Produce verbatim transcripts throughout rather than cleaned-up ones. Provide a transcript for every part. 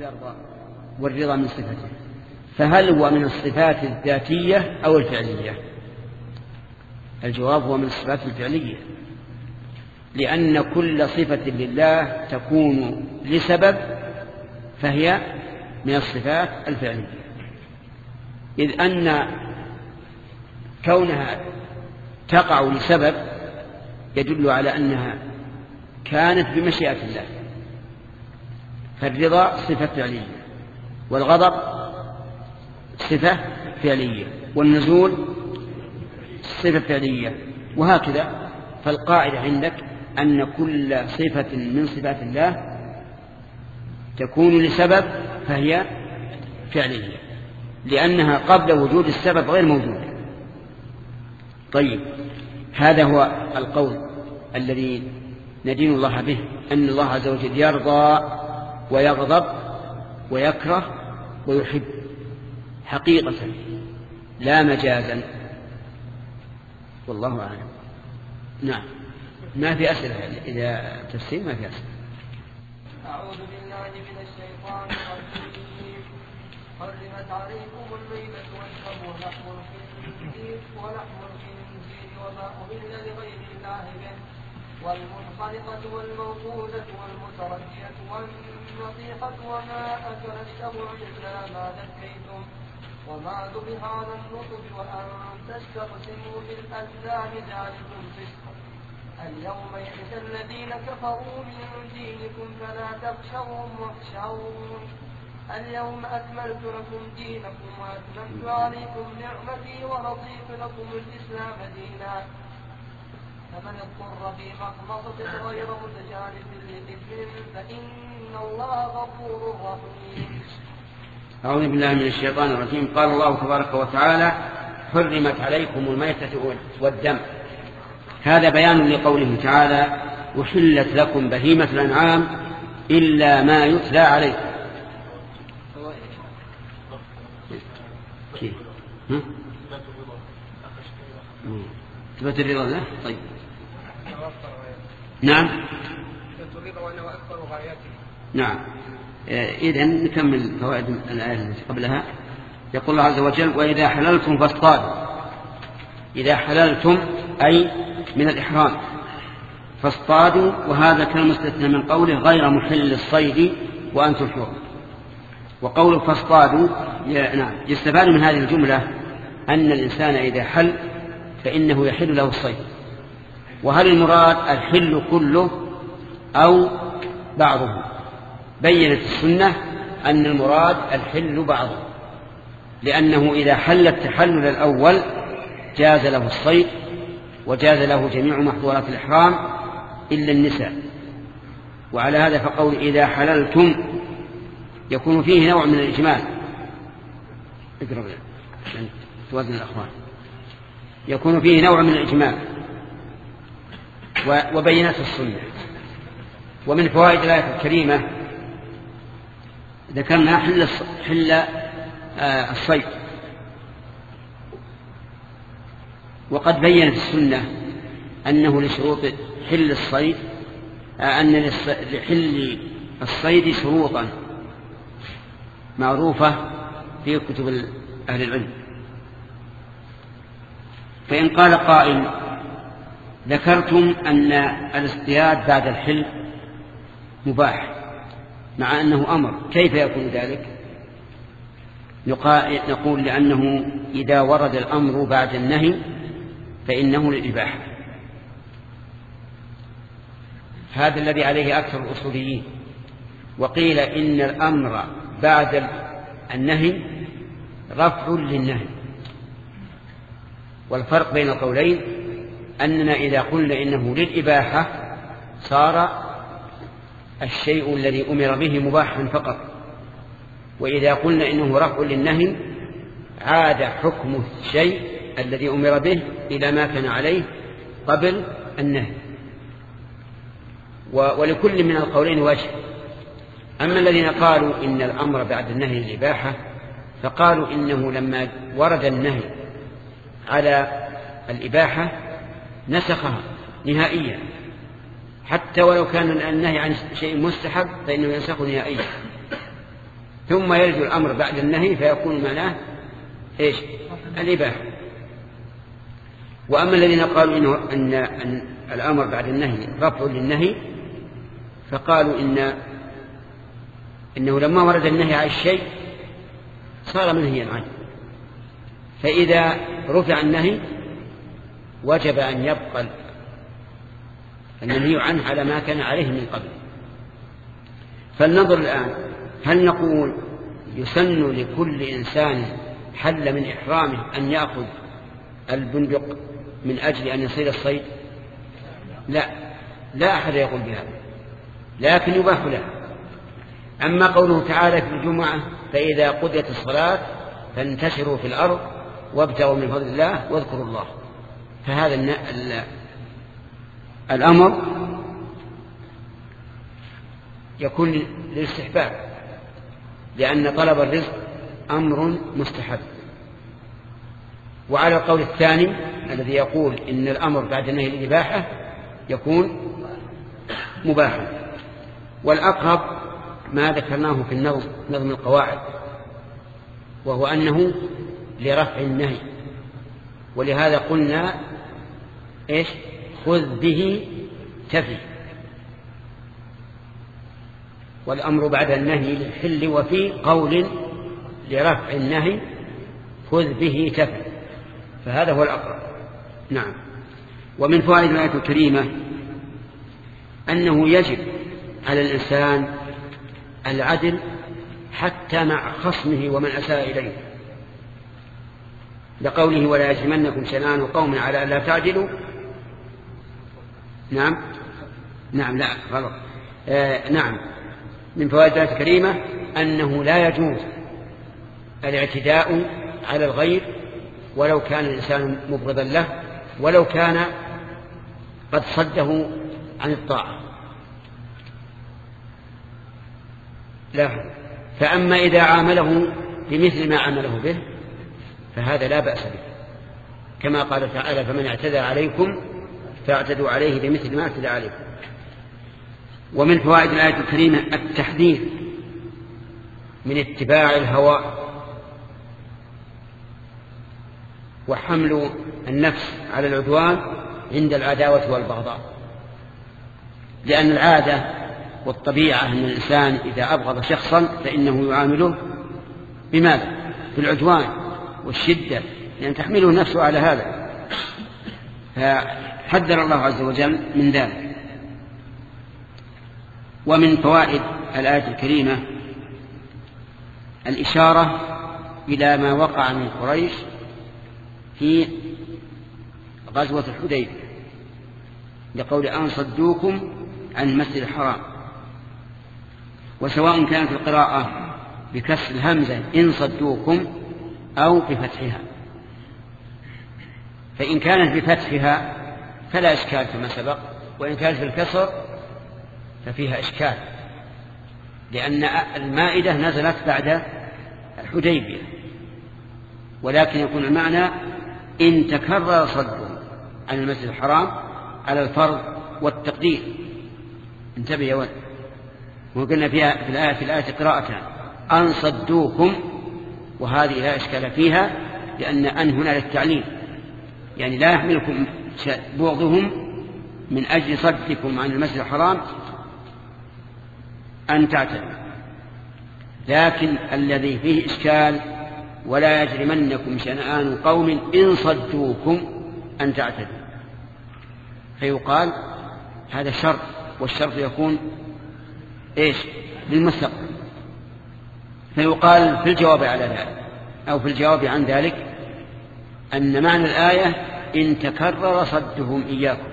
والرضا من صفته، فهل هو من الصفات الذاتية أو الفعلية؟ الجواب هو من الصفات الفعلية، لأن كل صفة لله تكون لسبب فهي من الصفات الفعلية، إذ أن كونها تقع لسبب يدل على أنها كانت بمشيئة الله. فالرضا صفة فعلية، والغضب صفة فعلية، والنزول صفة فعلية، وهكذا. فالقاعدة عندك أن كل صفة من صفات الله تكون لسبب فهي فعلية، لأنها قبل وجود السبب غير موجودة. طيب، هذا هو القول الذي ندين الله به، أن الله عز وجل يرضى ويغضب ويكره ويحب حقيقة لا مجازا، والله أعلم. نعم، ما في أسئلة، إذا تفسير ما في أسئلة. أعوذ بالله من الشيطان الرجيم. حرمت عليكم الميتة والدم ولحم الخنزير ولحم الخنزير وما أهل لغير الله به والمنخنقة والموقوذة والمتردية والنطيحة وما أكل السبع إلا ما ذكيتم وما ذبح على النصب وأن تستقسموا بالأزلام ذلكم فسق. اليوم يئس الذين كفروا من دينكم فلا تخشوهم واخشون. اليوم أكملت لكم دينكم وأتممت عليكم نعمتي ورضيت لكم الإسلام دينا. فمن اضطر في مخمصة غير متجانف لإثم فإن الله غفور رحيم. أعوذ بالله من الشيطان الرجيم. قال الله تبارك وتعالى: حرمت عليكم الميتة والدم. هذا بيان لقوله تعالى: وحلت لكم بهيمة الأنعام إلا ما يتلى عليكم. ثبت الرضا له. طيب، نعم، نعم. إذن نكمل فوائد الآية التي قبلها. يقول الله عز وجل: وإذا حللتم فاصطادوا. إذا حللتم أي من الإحرام فاصطادوا، وهذا كان مستثنى من قوله غير محل الصيد وأنتم حرم. وقوله فاصطادوا نعم يستفاد من هذه الجملة أن الإنسان إذا حل فإنه يحل له الصيد. وهل المراد الحل كله أو بعضه؟ بيّنت السنة أن المراد الحل بعضه، لأنه إذا حل التحلل الأول جاز له الصيد وجاز له جميع محظورات الإحرام إلا النساء. وعلى هذا فقول إذا حللتم يكون فيه نوع من الإجمال. اقرب عشان توازن الأخوان. يكون فيه نوع من الإجمال وبينت السنة. ومن فوائد الآية الكريمة ذكرنا حل حل الصيد، وقد بينت السنة أنه لشروط حل الصيد أن لحل الصيد شروطا معروفة في كتب أهل العلم. فإن قال قائل: ذكرتم أن الاصطياد بعد الحل مباح مع أنه أمر، كيف يكون ذلك؟ نقول: لأنه إذا ورد الأمر بعد النهي فإنه للإباحة. هذا الذي عليه أكثر الأصوليين. وقيل إن الأمر بعد النهي رفع للنهي. والفرق بين القولين أننا إذا قلنا إنه للإباحة صار الشيء الذي أمر به مباحا فقط، وإذا قلنا إنه رفع للنهي عاد حكم الشيء الذي أمر به إلى ما كان عليه قبل النهي. ولكل من القولين وجه. أما الذين قالوا إن الأمر بعد النهي للإباحة فقالوا إنه لما ورد النهي على الإباحة نسخها نهائيا، حتى ولو كان النهي عن شيء مستحب فإنه ينسخ نهائيا. ثم يرد الأمر بعد النهي فيكون معناه إيش؟ الإباحة. وأما الذين قالوا إنه أن, أن الأمر بعد النهي رفع للنهي فقالوا إن إنه لما ورد النهي على الشيء صار منهيا عنه، فإذا رفع النهي وجب أن يبقى النهي عنه على ما كان عليه من قبل. فلننظر الآن، هل نقول يسن لكل إنسان حل من إحرامه أن يأخذ البندق من أجل أن يصير الصيد؟ لا، لا أحد يقول بهذا، لكن يباح له. أما قوله تعالى في الجمعة فإذا قضيت الصلاة فانتشروا في الأرض وابتغوا من فضل الله واذكروا الله، فهذا الأمر يكون للاستحباب، لأن طلب الرزق أمر مستحب. وعلى القول الثاني الذي يقول إن الأمر بعد النهي للإباحة يكون مباحا. والأقرب ما ذكرناه في النظم نظم القواعد، وهو أنه لرفع النهي، ولهذا قلنا إيش؟ خذ به تفي. والأمر بعد النهي للحل، وفي قول لرفع النهي خذ به تفي، فهذا هو الأقرب. نعم. ومن فوائد الآية الكريمة أنه يجب على الإنسان العدل حتى مع خصمه ومن أساء إليه، لقوله ولا يجرمنكم شنآن قوم على ألا تعدلوا. نعم نعم لا غلط آه نعم. من فوائد الآية الكريمة أنه لا يجوز الاعتداء على الغير ولو كان الإنسان مبغضا له، ولو كان قد صده عن الطاعة. لا، فأما إذا عامله بمثل ما عمله به فهذا لا بأس به، كما قال تعالى فمن اعتدى عليكم فاعتدوا عليه بمثل ما اعتدى عليكم. ومن فوائد الآية الكريمة التحذير من اتباع الهوى وحمل النفس على العدوان عند العداوة والبغضاء، لأن العادة والطبيعة أن الإنسان إذا أبغض شخصا فإنه يعامله بماذا؟ بالعدوان والشدة، لأن تحمله نفسه على هذا، فحذر الله عز وجل من ذلك. ومن فوائد الآية الكريمة الإشارة إلى ما وقع من قريش في غزوة الحديبية، لقول أن صدوكم عن المسجد الحرام، وسواء كانت القراءة بكسر الهمزة إن صدوكم أو بفتحها، فإن كانت بفتحها فلا إشكال كما سبق، وإن كانت بالكسر ففيها إشكال، لأن المائدة نزلت بعد الحديبية، ولكن يكون المعنى إن تكرر صدهم عن المسجد الحرام على الفرض والتقدير. انتبه يا ولد، وقلنا فيها في الآية في الآية قراءتان أن صدوكم، وهذه لا إشكال فيها، لأن أن هنا للتعليل، يعني لا يحملكم بغضهم من أجل صدكم عن المسجد الحرام أن تعتدوا، لكن الذي فيه إشكال ولا يجرمنكم شنآن قوم إن صدوكم أن تعتدوا، فيقال هذا شرط، والشرط يكون إيش؟ للمستقبل، فيقال في الجواب على ذلك أو في الجواب عن ذلك أن معنى الآية إن تكرر صدهم إياكم،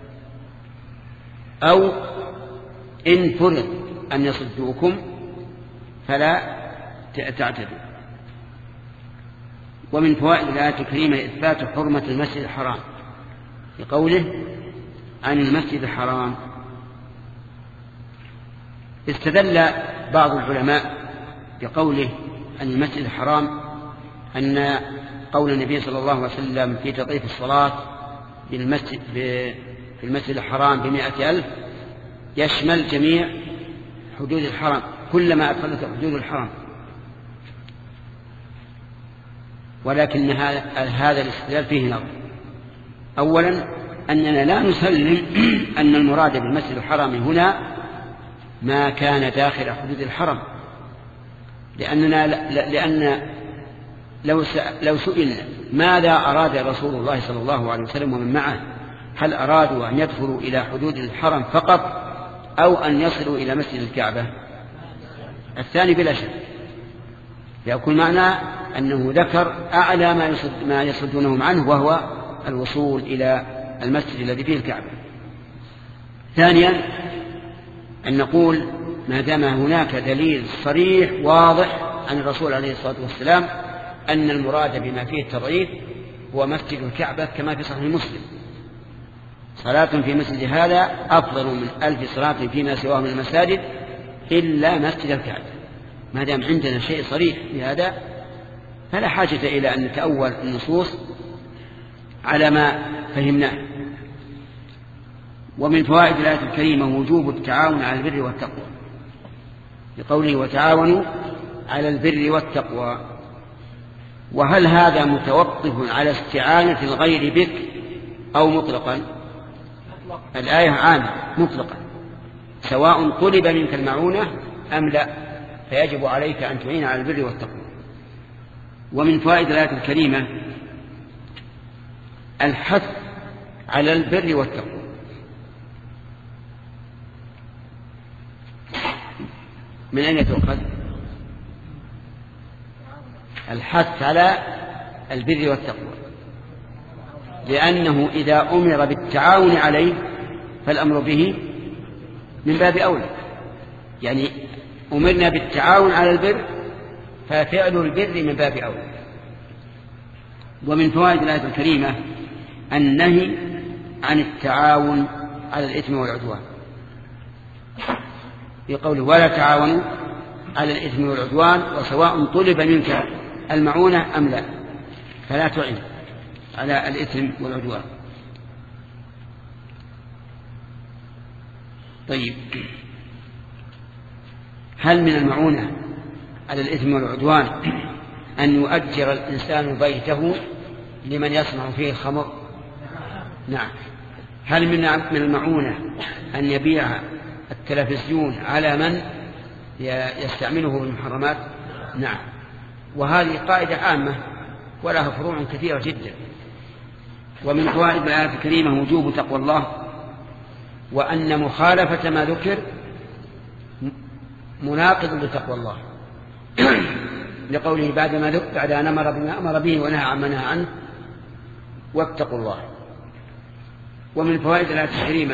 أو إن فرض أن يصدوكم فلا تعتدوا. ومن فوائد الآية الكريمة إثبات حرمة المسجد الحرام لقوله عن المسجد الحرام. استدل بعض العلماء بقوله عن المسجد الحرام أن قول النبي صلى الله عليه وسلم في تضعيف الصلاة بالمسجد في المسجد الحرام بمائة ألف يشمل جميع حدود الحرام، كلما أدخلت حدود الحرام ولكن هذا الاستدلال فيه نظر. أولا أننا لا نسلم أن المراد بالمسجد الحرام هنا ما كان داخل حدود الحرم، لأننا لأن لو لو سئلنا ماذا أراد رسول الله صلى الله عليه وسلم ومن معه، هل أرادوا أن يدخلوا إلى حدود الحرم فقط أو أن يصلوا إلى مسجد الكعبة؟ الثاني بلا شك، يكون معنى أنه ذكر أعلى ما يصد ما يصدونهم عنه وهو الوصول إلى المسجد الذي فيه الكعبة. ثانيا أن نقول ما دام هناك دليل صريح واضح عن الرسول عليه الصلاة والسلام أن المراد بما فيه التضعيف هو مسجد الكعبة، كما في صحيح مسلم: صلاة في مسجد هذا أفضل من ألف صلاة فيما سواه من المساجد إلا مسجد الكعبة. ما دام عندنا شيء صريح بهذا فلا حاجة إلى أن نتأول النصوص على ما فهمناه. ومن فوائد الآية الكريمة وجوب التعاون على البر والتقوى، لقوله وتعاونوا على البر والتقوى. وهل هذا متوقف على استعانة الغير بك أو مطلقا؟ الآية عامة مطلقا، سواء طلب منك المعونة أم لا، فيجب عليك أن تعين على البر والتقوى. ومن فوائد الآية الكريمة الحث على البر والتقوى. من أين تؤخذ؟ الحث على البر والتقوى، لأنه إذا أمر بالتعاون عليه فالأمر به من باب أولى، يعني أمرنا بالتعاون على البر ففعل البر من باب أولى. ومن فوائد الآية الكريمة النهي عن التعاون على الإثم والعدوان، في قوله ولا تعاونوا على الإثم والعدوان وسواء طلب منك المعونة أم لا، فلا تعين على الإثم والعدوان. طيب، هل من المعونة على الإثم والعدوان أن يؤجر الإنسان بيته لمن يصنع فيه الخمر؟ نعم. هل من المعونة أن يبيع التلفزيون على من يستعمله بالمحرمات؟ نعم. وهذه قاعدة عامة ولها فروع كثيرة جدا. ومن فوائد الآية الكريمة وجوب تقوى الله، وأن مخالفة ما ذكر مناقض لتقوى الله لقوله بعد ما ذكر بعد أن أمر بما أمر به ونهى عما نهى عنه واتقوا الله. ومن فوائد الآية الكريمة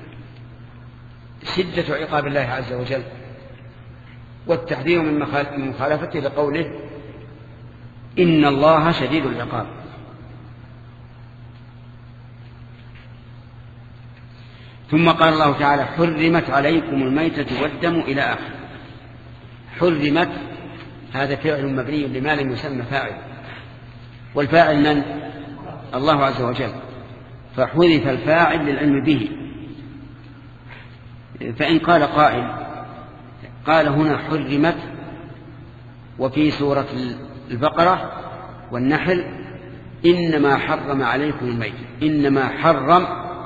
شدة عقاب الله عز وجل والتحذير من مخالفته لقوله إن الله شديد العقاب. ثم قال الله تعالى حرمت عليكم الميتة والدم إلى آخر. حرمت هذا فعل مبني لما لم يسمى فاعل، والفاعل من؟ الله عز وجل، فحذف الفاعل للعلم به. فإن قال قائل قال هنا حرمت وفي سورة البقرة والنحل إنما حرم عليكم الميت، إنما حرم،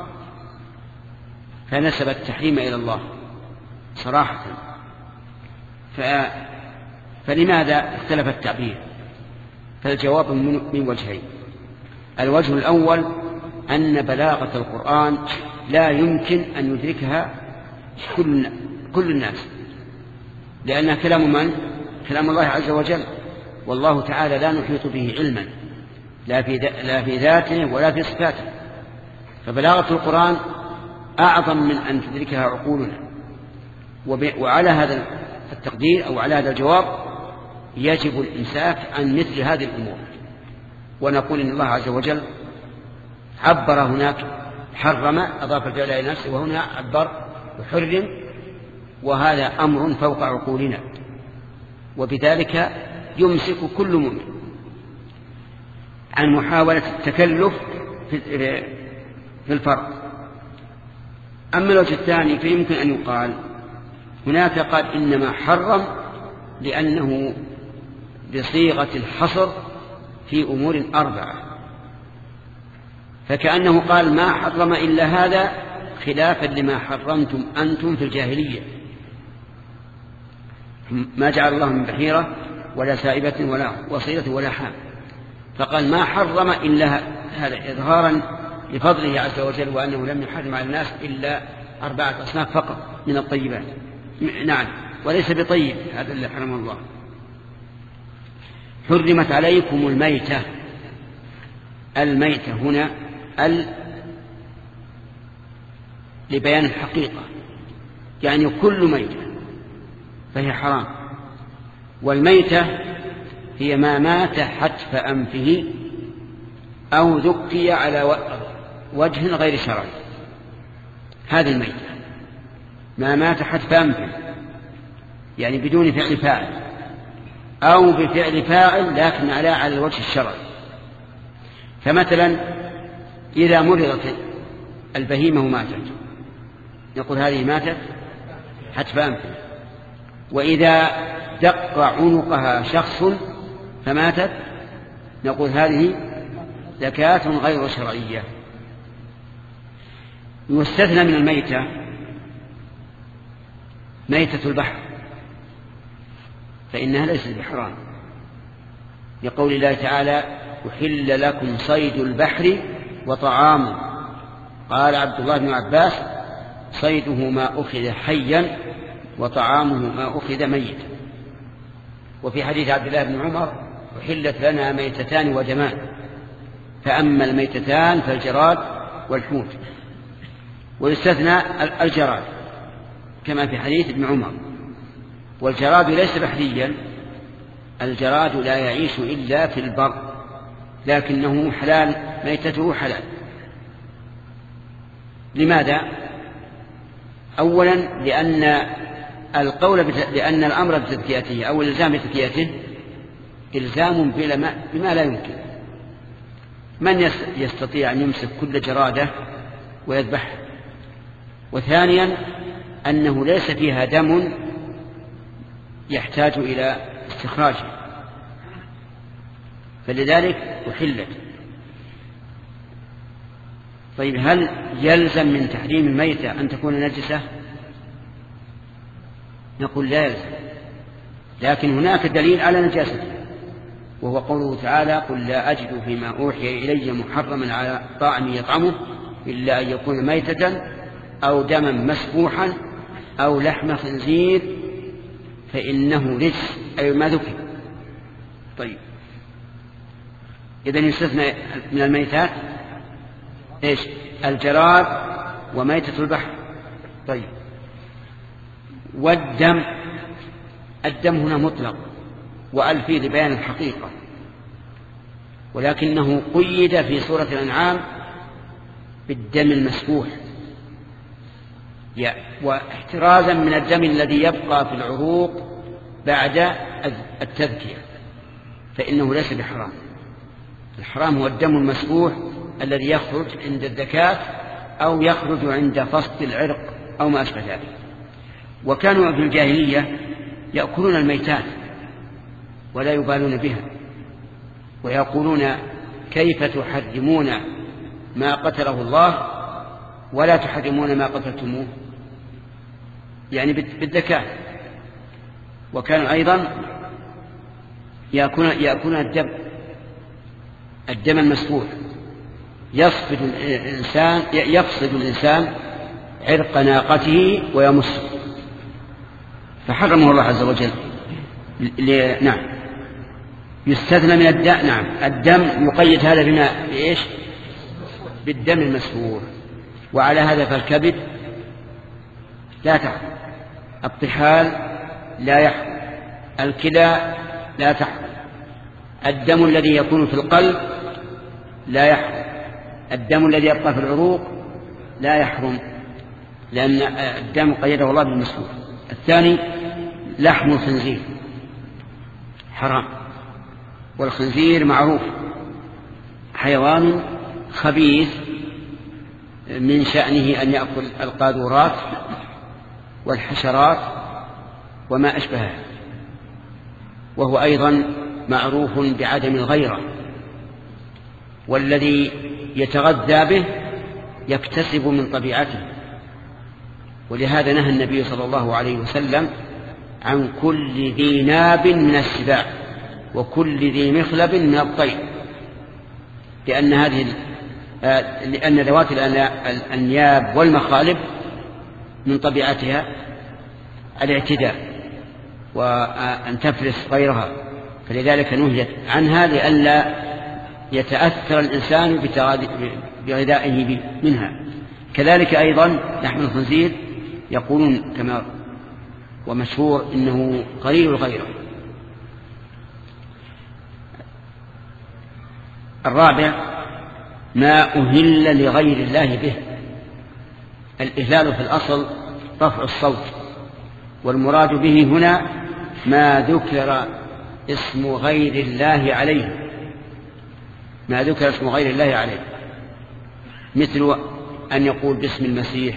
فنسب التحريم إلى الله صراحة. ف... فلماذا اختلف التعبير؟ فالجواب من وجهين. الوجه الأول أن بلاغة القرآن لا يمكن أن يدركها كل, كل الناس، لأنها كلام من؟ كلام الله عز وجل، والله تعالى لا نحيط به علما لا في, لا في ذاته ولا في صفاته. فبلاغة القرآن أعظم من أن تدركها عقولنا. وعلى هذا التقدير أو على هذا الجواب يجب الإمساك عن مثل هذه الأمور، ونقول إن الله عز وجل عبر هناك حرم أضاف الفعل إلى نفسه، وهنا عبر وحرم، وهذا أمر فوق عقولنا، وبذلك يمسك كل مؤمن عن محاولة التكلف في الفرق. أما الوجه الثاني فيمكن أن يقال هناك قال إنما حرم لأنه بصيغة الحصر في أمور أربعة، فكأنه قال ما حرم إلا هذا خلافا لما حرمتم أنتم في الجاهلية، ما جعل الله من بحيرة ولا سائبة ولا وصيلة ولا حام، فقال ما حرم إلا هذا إظهارا لفضله عز وجل وأنه لم يحرم على الناس إلا أربعة أصناف فقط من الطيبات. نعم، وليس بطيب هذا اللي حرم الله. حرمت عليكم الميتة. الميتة هنا ال لبيان الحقيقة، يعني كل ميتة فهي حرام. والميتة هي ما مات حتف أنفه أو ذكي على وجه غير شرعي، هذه الميتة ما مات حتف أنفه يعني بدون فعل فاعل أو بفعل فاعل لكن على على الوجه الشرعي. فمثلا إذا مرضت البهيمة ماتت نقول هذه ماتت حتف أنفه، وإذا دق عنقها شخص فماتت نقول هذه زكاة غير شرعية. يستثنى من الميتة ميتة البحر فإنها ليست بحرام، لقول الله تعالى أحل لكم صيد البحر وطعامه. قال عبد الله بن عباس صيده ما أخذ حيا وطعامه ما أخذ ميتا. وفي حديث عبد الله بن عمر أحلت لنا ميتتان ودمان، فأما الميتتان فالجراد والحوت. ويستثنى الجراد كما في حديث ابن عمر. والجراد ليس بحريا، الجراد لا يعيش إلا في البر لكنه حلال، ميتته حلال. لماذا؟ أولا لأن القول بأن الأمر بتذكيته أو الإلزام بتذكيته إلزام بما لا يمكن. من يستطيع أن يمسك كل جرادة ويذبحها؟ وثانيا أنه ليس فيها دم يحتاج إلى استخراجه، فلذلك أحلت. طيب هل يلزم من تحريم الميتة أن تكون نجسة؟ نقول لا يلزم، لكن هناك دليل على نجاسته، وهو قوله تعالى قل لا أجد فيما أوحي إلي محرما على طاعم يطعمه إلا أن يكون ميتة أو دما مسفوحا أو لحم خنزير فإنه رجس، أي ما ذكر. طيب إذن يستثنى من الميتات إيش؟ الجراد وميتة البحر. طيب والدم، الدم هنا مطلق وألفي لبيان الحقيقة، ولكنه قيد في سورة الأنعام بالدم المسفوح واحترازا من الدم الذي يبقى في العروق بعد التذكية، فإنه ليس بحرام. الحرام هو الدم المسفوح الذي يخرج عند الذكاة أو يخرج عند فصل العرق أو ما أشبه ذلك. وكانوا في الجاهلية يأكلون الميتات ولا يبالون بها، ويقولون كيف تحرمون ما قتله الله ولا تحرمون ما قتلتموه، يعني بالذكاء. وكانوا أيضا يأكلون, يأكلون الدم الدم المسفوح. يصفد الإنسان يفصد الإنسان عرق ناقته ويمص، فحرمه الله عز وجل. نعم يستثنى من الدم. نعم الدم يقيد هذا بما بإيش؟ بالدم المسفوح. وعلى هذا فالكبد لا تحرم، الطحال لا يحرم، الكلى لا تحرم، الدم الذي يكون في القلب لا يحرم، الدم الذي يبقى في العروق لا يحرم، لأن الدم قيده الله بالمسفوح. الثاني لحم الخنزير حرام، والخنزير معروف حيوان خبيث من شأنه أن يأكل القاذورات والحشرات وما أشبهها، وهو أيضا معروف بعدم الغيرة والذي يتغذى به يكتسب من طبيعته. ولهذا نهى النبي صلى الله عليه وسلم عن كل ذي ناب من السباع وكل ذي مخلب من الطير، لأن هذه لأن ذوات الأنياب والمخالب من طبيعتها الاعتداء وأن تفرس غيرها، فلذلك نهيت عنها لئلا يتأثر الإنسان بغذائه منها. كذلك أيضا لحم الخنزير يقولون كما ومشهور إنه قليل الغيرة. الرابع ما أهل لغير الله به. الإهلال في الأصل رفع الصوت، والمراد به هنا ما ذكر اسم غير الله عليه، ما ذكر اسم غير الله عليه، مثل أن يقول باسم المسيح،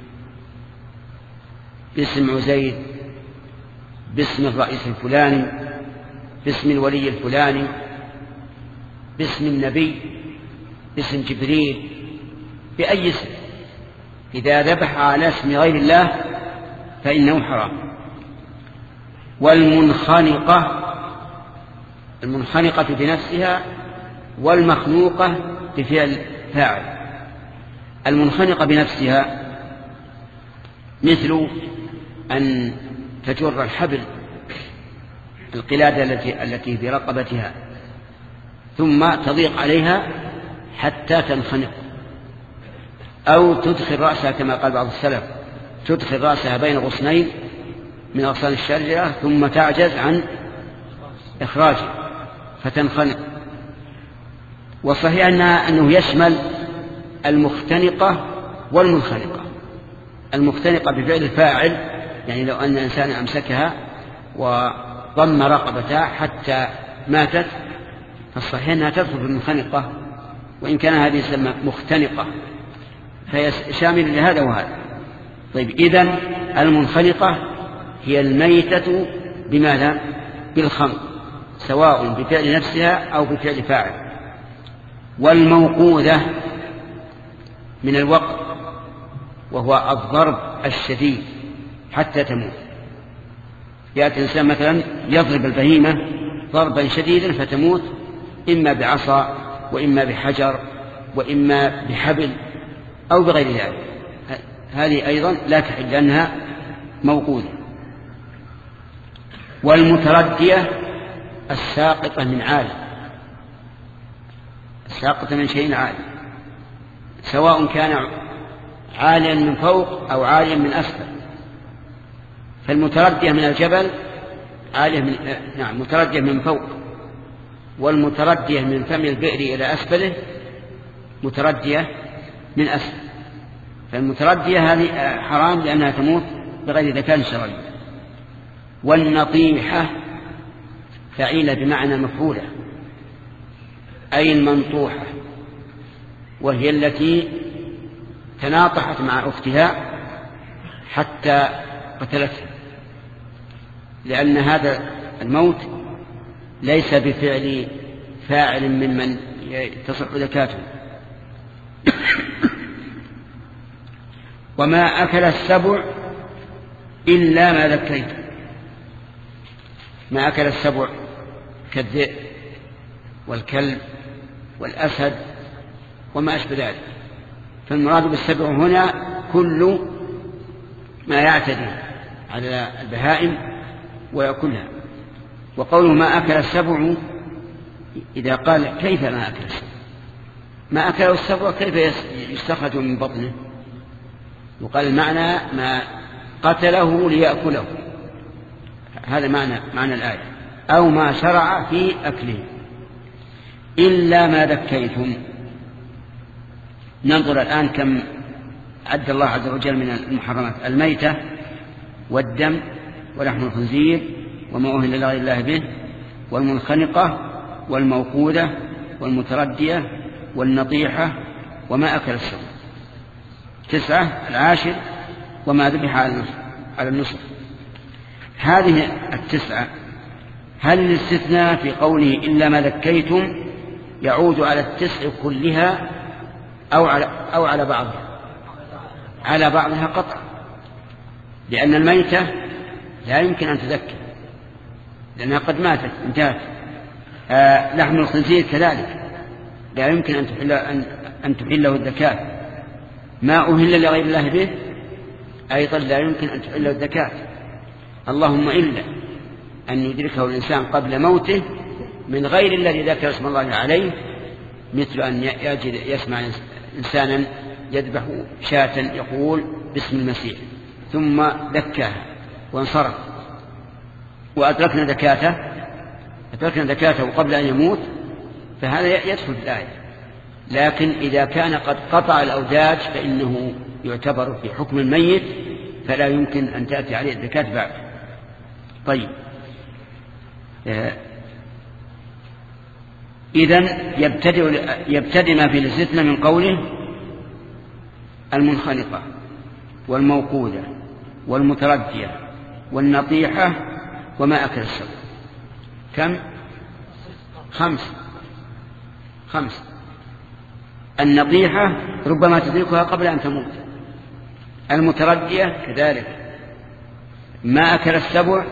باسم عزير، باسم الرئيس الفلاني، باسم الولي الفلاني، باسم النبي، باسم جبريل، بأي اسم. إذا ذبح على اسم غير الله فإنه حرام. والمنخنقة، المنخنقة بنفسها والمخنوقة بفعل فاعل. المنخنقة بنفسها مثل أن تجر الحبل، القلادة التي التي في رقبتها، ثم تضيق عليها حتى تنخنق، أو تدخل رأسها كما قال بعض السلف، تدخل رأسها بين غصنين من أغصان الشجرة ثم تعجز عن إخراجه فتنخنق. وصحيح أنه يشمل المختنقة والمنخنقة. المختنقة بفعل الفاعل، يعني لو أن إنسان أمسكها وضم رقبتها حتى ماتت فالصحيح أنها تدخل في المنخنقة، وإن كان هذه يسمى مختنقة فهي شامل لهذا وهذا. طيب، إذن المنخنقة هي الميتة بماذا؟ بالخنق، سواء بفعل نفسها أو بفعل فاعل. والموقوذة من الوقت، وهو الضرب الشديد حتى تموت. يأتي إنسان مثلا يضرب البهيمة ضربا شديدا فتموت، إما بعصا وإما بحجر وإما بحبل أو بغير ذلك، هذه أيضا لا تحل لأنها موقوذة. والمتردية الساقطة من عالي، الساقطة من شيء عالي، سواء كان عاليا من فوق أو عاليا من أسفل. فالمتردية من الجبل عالية من نعم متردية من فوق، والمتردية من فم البئر إلى أسفله متردية من أسفل. فالمتردية هذه حرام لأنها تموت بغير ذكاء شرعي. والنطيحة فعيلة بمعنى مفعولة، أي المنطوحة، وهي التي تناطحت مع أختها حتى قتلتها، لأن هذا الموت ليس بفعل فاعل ممن تصح ذكاته. وما أكل السبع إلا ما ذكيت. ما أكل السبع كالذئب والكلب والأسد وما أشبه ذلك. فالمراد بالسبع هنا كل ما يعتدي على البهائم ويأكلها. وقوله ما أكل السبع، إذا قال كيف ما أكل السبع؟ ما أكله السبع كيف يستخرج من بطنه؟ وقال المعنى ما قتله ليأكله، هذا معنى معنى الآية، أو ما شرع في أكله. إلا ما ذكيتم. ننظر الآن كم عد الله عز وجل من المحرمات: الميتة والدم ولحم الخنزير وما أهل لغير الله به، والمنخنقة والموقوذة والمتردية والنطيحة وما أكل السبع. تسعة. العاشر وما ذبح على النصف. هذه التسعة هل الاستثناء في قوله إلا ما ذكيتم يعود على التسع كلها أو على, أو على بعضها؟ على بعضها قطع، لأن الميتة لا يمكن أن تزكى لأنها قد ماتت انتهت. آه لحم الخنزير كذلك لا يمكن أن تحل أن, أن تحله الزكاة. ما أهل لغير الله به أيضا لا يمكن أن تحله الزكاة، اللهم إلا أن يدركه الإنسان قبل موته من غير الذي ذكر اسم الله عليه، مثل أن يجد يسمع إنسانا يذبح شاة يقول باسم المسيح ثم ذكاها وانصرف وأدركنا ذكاته أدركنا ذكاته قبل أن يموت، فهذا يدخل في الآية. لكن إذا كان قد قطع الأوداج فإنه يعتبر في حكم الميت، فلا يمكن أن تأتي عليه الزكاة بعد. طيب، إذن يبتدئ, يبتدئ ما في الاستثناء من قوله المنخنقة والموقودة والمتردية والنطيحة وما أكل السبع. كم؟ خمس خمس النطيحة ربما تدركها قبل أن تموت، المتردية كذلك، ما أكل السبع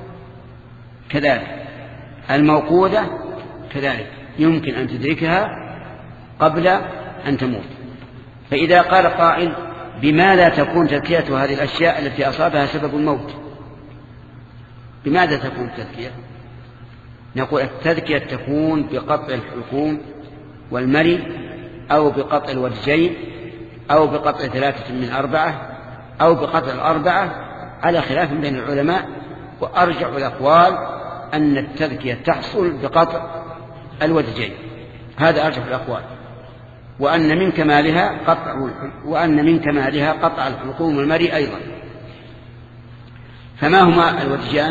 كذلك، الموقودة كذلك يمكن أن تدركها قبل أن تموت. فإذا قال قائل بماذا تكون تزكية هذه الأشياء التي أصابها سبب الموت؟ بماذا تكون التزكية؟ نقول التزكية تكون بقطع الحلقوم والمري، أو بقطع الوجهين، أو بقطع ثلاثة من أربعة، أو بقطع الأربعة، على خلاف بين العلماء. وأرجع الأقوال أن التزكية تحصل بقطع الوجهين، هذا أرجح الأقوال، وأن من كمالها قطع وأن من كمالها قطع الحلقوم والمري أيضا. فما هما الوجهان؟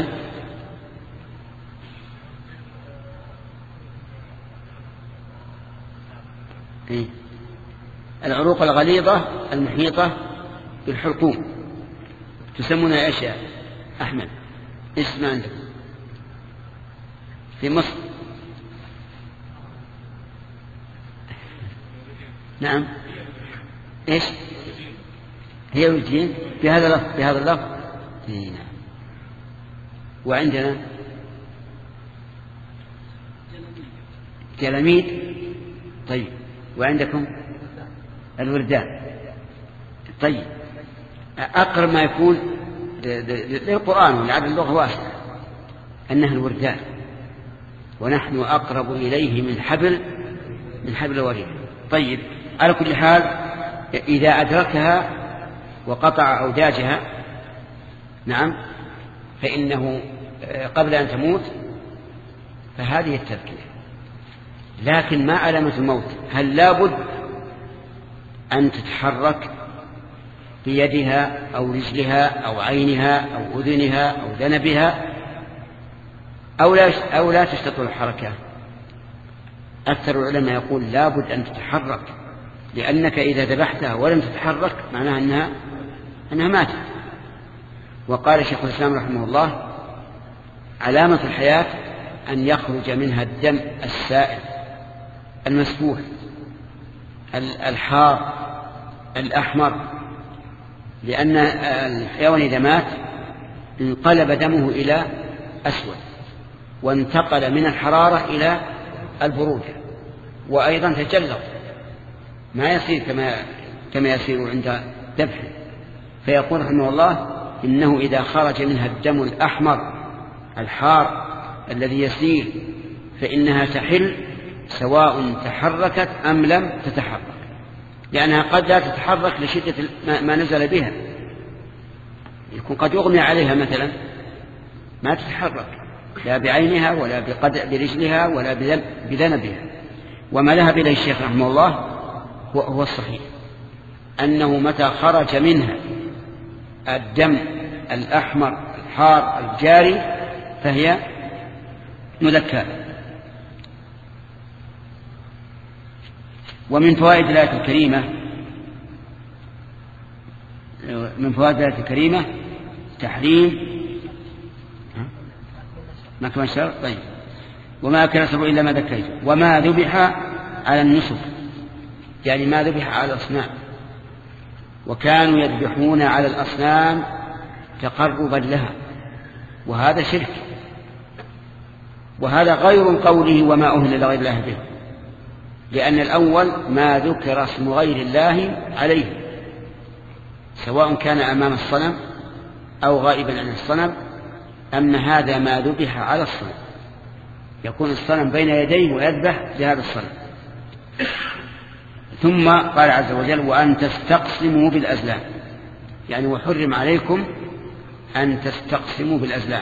إيه؟ العروق الغليظة المحيطة بالحلقوم تسمونها إيش يا أحمد؟ اسم عندك في مصر؟ نعم، إيش هي الوجهين بهذا اللفظ بهذا اللفظ؟ نعم. وعندنا جلميد. طيب، وعندكم الوردان. طيب، أقرب ما يكون للقرآن ولعب اللغة واسعة أنها الوردان، ونحن أقرب إليه من حبل من حبل الوريد. طيب، على كل حال إذا أدركها وقطع أوداجها نعم فإنه قبل أن تموت فهذه التذكية. لكن ما علامة الموت؟ هل لابد أن تتحرك بيدها أو رجلها أو عينها أو أذنها أو ذنبها أو لا, أو لا تستطيع الحركة؟ أكثر العلماء يقول لابد أن تتحرك، لأنك إذا ذبحتها ولم تتحرك معناها أنها, أنها ماتت. وقال شيخ الإسلام رحمه الله علامة الحياة أن يخرج منها الدم السائل المسفوح الحار الأحمر، لأن الحيوان إذا مات انقلب دمه إلى أسود وانتقل من الحرارة إلى البرودة، وأيضا تجلط ما يصير كما كما يصير عند ذبحه. فيقول رحمه الله إنه إذا خرج منها الدم الأحمر الحار الذي يسير فإنها تحل سواء تحركت أم لم تتحرك، لأنها قد لا تتحرك لشدة ما نزل بها، يكون قد يغمي عليها مثلا ما تتحرك لا بعينها ولا برجلها ولا بذنبها. وما ذهب إليه الشيخ رحمه الله هو الصحيح، أنه متى خرج منها الدم الأحمر الحار الجاري فهي مذكاة. ومن فوائد الآية الكريمة من فوائد الآية الكريمة تحريم ما كمان شرط. طيب، وما أكل السبع إلا ما ذكيتم وما ذبح على النسك، يعني ما ذبح على الأصنام، وكانوا يذبحون على الأصنام تقربا لها، وهذا شرك، وهذا غير قوله وما أهل لغير الله به، لأن الأول ما ذكر اسم غير الله عليه، سواء كان أمام الصنم أو غائبا عن الصنم. أما هذا ما ذبح على الصنم، يكون الصنم بين يديه ويذبح لهذا الصنم. ثم قال عز وجل وأن تستقسموا بالأزلام، يعني وحرم عليكم أن تستقسموا بالأزلام.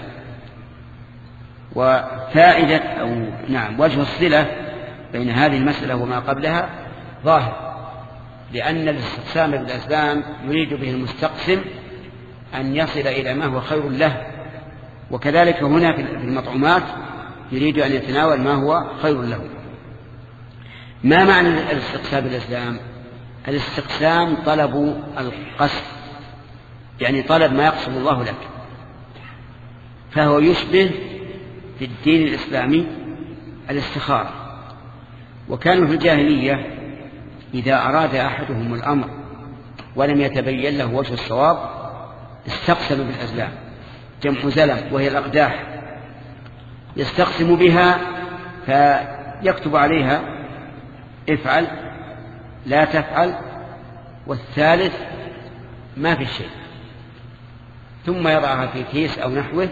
وفائدة أو نعم وجه الصلة بين هذه المسألة وما قبلها ظاهر، لأن الاستقسام بالأزلام يريد به المستقسم أن يصل إلى ما هو خير له، وكذلك هنا في المطعومات يريد أن يتناول ما هو خير له. ما معنى الاستقسام بالأزلام؟ الاستقسام طلب القصد، يعني طلب ما يقصد الله لك، فهو يشبه في الدين الإسلامي الاستخارة. وكانوا في الجاهلية إذا أراد أحدهم الأمر ولم يتبين له وجه الصواب استقسم بالأزلام، جمع زلم وهي الأقداح، يستقسم بها فيكتب عليها افعل لا تفعل، والثالث ما في شيء، ثم يضعها في كيس أو نحوه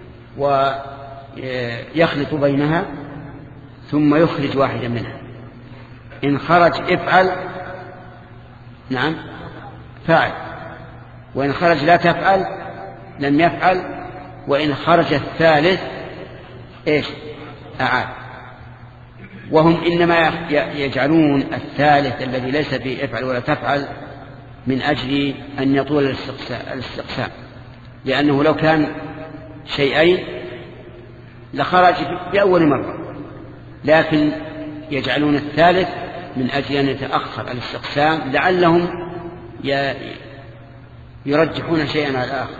ويخلط بينها ثم يخرج واحدا منها، إن خرج افعل نعم فاعل، وإن خرج لا تفعل لم يفعل، وإن خرج الثالث إيش أعاد. وهم إنما يجعلون الثالث الذي ليس فيه افعل ولا تفعل من أجل أن يطول الاستقسام، لأنه لو كان شيئين لخرج بأول مرة، لكن يجعلون الثالث من أجل أن يتأخر الاستقسام لعلهم يرجحون شيئا على الآخر.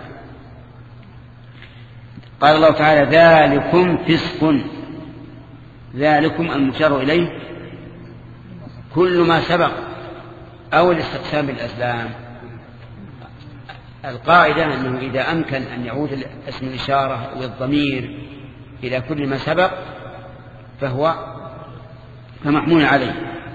قال الله تعالى ذلكم فسق، ذلكم المشار إليه كل ما سبق أو الاستقسام بالأزلام. القاعدة أنه إذا أمكن أن يعود اسم الإشارة والضمير إلى كل ما سبق فهو فمحمول عليه.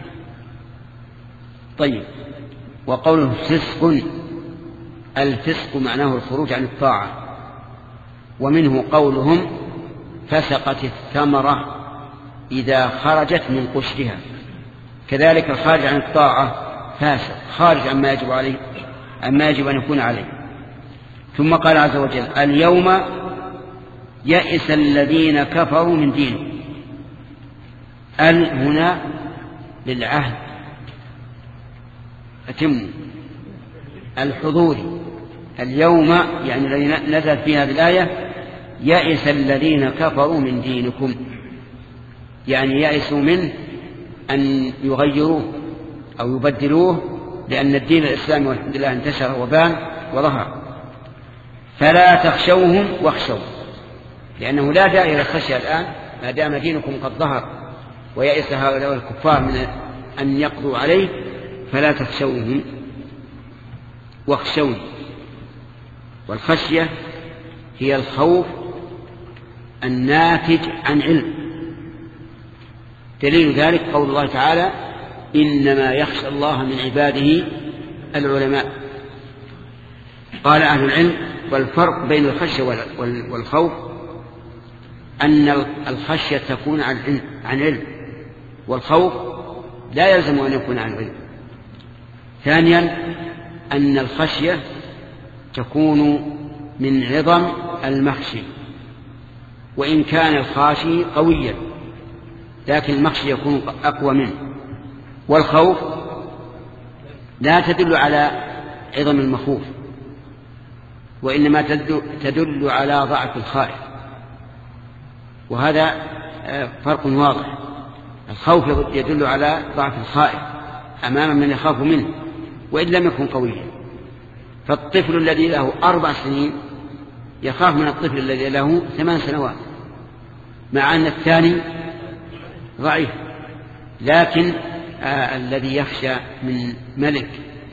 طيب، وقوله فسق، الفسق معناه الخروج عن الطاعة، ومنه قولهم فسقت الثمرة إذا خرجت من قشرها، كذلك الخارج عن الطاعة فاسق، خارج عما يجب عليه عما يجب أن يكون عليه. ثم قال عز وجل اليوم يئس الذين كفروا من دينهم، ال هنا للعهد أتم الحضور، اليوم يعني الذي نزل في هذه الآية يئس الذين كفروا من دينكم، يعني يئسوا منه أن يغيروه أو يبدلوه، لأن الدين الإسلامي والحمد لله انتشر وبان وظهر. فلا تخشوهم واخشوا، لأنه لا داعي إلى الخشية الآن ما دام دينكم قد ظهر، ويئس هؤلاء الكفار من أن يقضوا عليه، فلا تخشوهم واخشوني. والخشية هي الخوف الناتج عن علم، دليل ذلك قول الله تعالى إنما يخشى الله من عباده العلماء. قال أهل العلم والفرق بين الخشية والخوف أن الخشية تكون عن علم، والخوف لا يلزم أن يكون عن علم. ثانيا أن الخشية تكون من عظم المخشي، وإن كان الخاشي قويا لكن المخشي يكون أقوى منه. والخوف لا تدل على عظم المخوف، وإنما تدل على ضعف الخائف، وهذا فرق واضح. الخوف يدل على ضعف الخائف أمام من يخاف منه وإن لم يكن قويا. فالطفل الذي له أربع سنين يخاف من الطفل الذي له ثمان سنوات، مع أن الثاني ضعيف. لكن آه الذي يخشى من ملك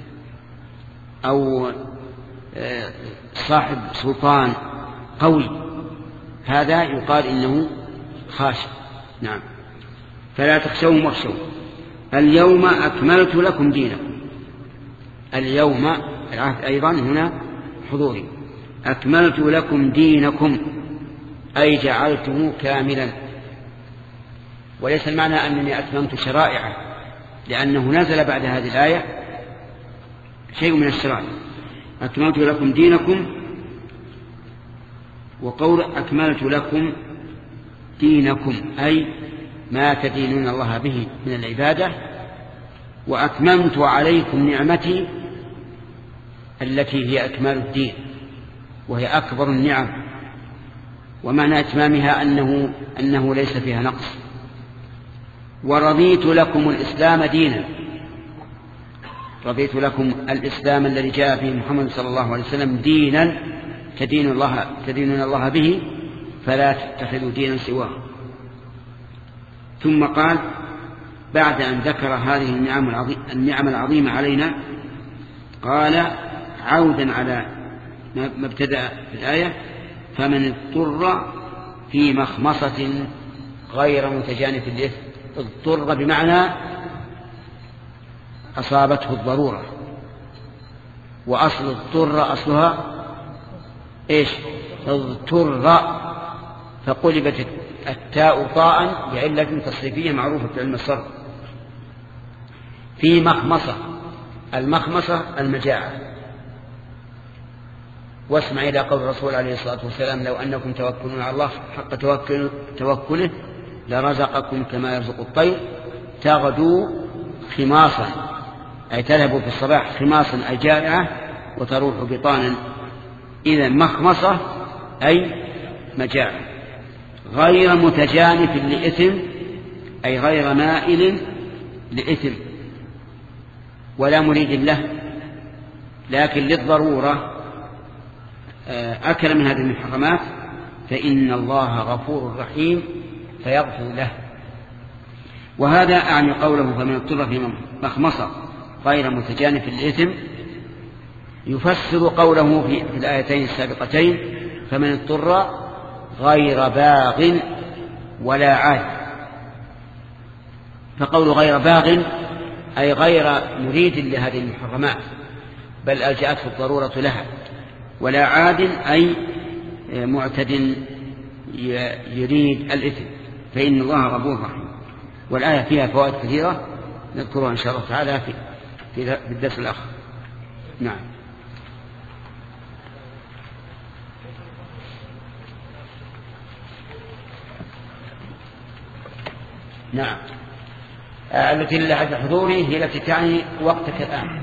أو آه صاحب سلطان قوي هذا يقال إنه خاشع. نعم. فلا تخشوهم واخشوا. اليوم أكملت لكم دينكم. اليوم العهد أيضا هنا حضوري. أكملت لكم دينكم أي جعلته كاملا، وليس المعنى أنني أتممت شرائعه، لأنه نزل بعد هذه الآية شيء من الشرائع. أكملت لكم دينكم، وقول أكملت لكم دينكم أي ما تدينون الله به من العبادة، وأتممت عليكم نعمتي التي هي أكمال الدين وهي أكبر النعم، ومعنى إتمامها أنه, أنه ليس فيها نقص. ورضيت لكم الإسلام دينا. رضيت لكم الإسلام الذي جاء به محمد صلى الله عليه وسلم دينا تدين الله تدينون الله به فلا تتخذوا دينا سواه. ثم قال بعد أن ذكر هذه النعم العظيمة, النعم العظيمة علينا، قال عودا على ما ابتدأ في الآية: فمن اضطر في مخمصة غير متجانف للإثم. اضطر بمعنى أصابته الضرورة، وأصل اضطر أصلها إيش؟ اضطر، فقلبت التاء طاء بعلة تصريفية معروفة في علم الصرف. في مخمصة، المخمصة المجاعة. واسمع إلى قول الرسول عليه الصلاة والسلام: لو أنكم توكلون على الله حق توكل توكله لرزقكم كما يرزق الطير تغدو خماصا، أي تذهب في الصباح خماصا أي جائعة وتروح بطانا. إذا مخمصة أي مجاعة. غير متجانف لإثم أي غير مائل لإثم ولا مريد له، لكن للضرورة أكل من هذه المحرمات، فإن الله غفور رحيم فيغفر له. وهذا أعني قوله فمن اضطر في مخمصة غير متجانف للإثم يفسر قوله في الآيتين السابقتين: فمن اضطر غير باغ ولا عاد. فقول غير باغ أي غير مريد لهذه المحرمات بل ألجأته الضرورة لها، ولا عاد أي معتد يريد الإثم، فإن الله غفور رحيم. والآية فيها فوائد كثيرة نذكرها إن شاء الله تعالى في في الدرس الآخر. نعم. نعم. التي لها حضوري هي التي تعني وقتك الآن.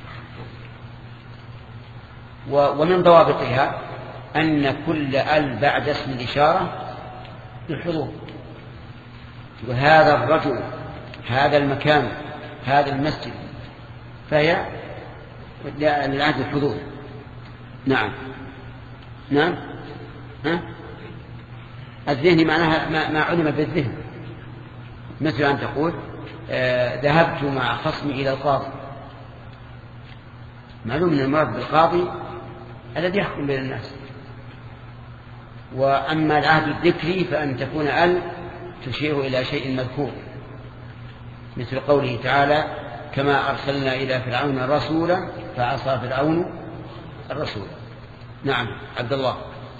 ومن ضوابطها أن كل ال بعد اسم الإشارة للحضور، وهذا الرجل، هذا المكان، هذا المسجد، فهي للعهد الحضور. نعم. نعم. ها؟ الذهن معناها ما علم بالذهن، مثل أن تقول آه ذهبت مع خصمي إلى القاضي. معلوم من المراد بالقاضي الذي يحكم بين الناس. وأما العهد الذكري فأن تكون ال تشير إلى شيء مذكور، مثل قوله تعالى: كما أرسلنا إلى فرعون رسولا فعصى فرعون الرسول. نعم. عبد الله.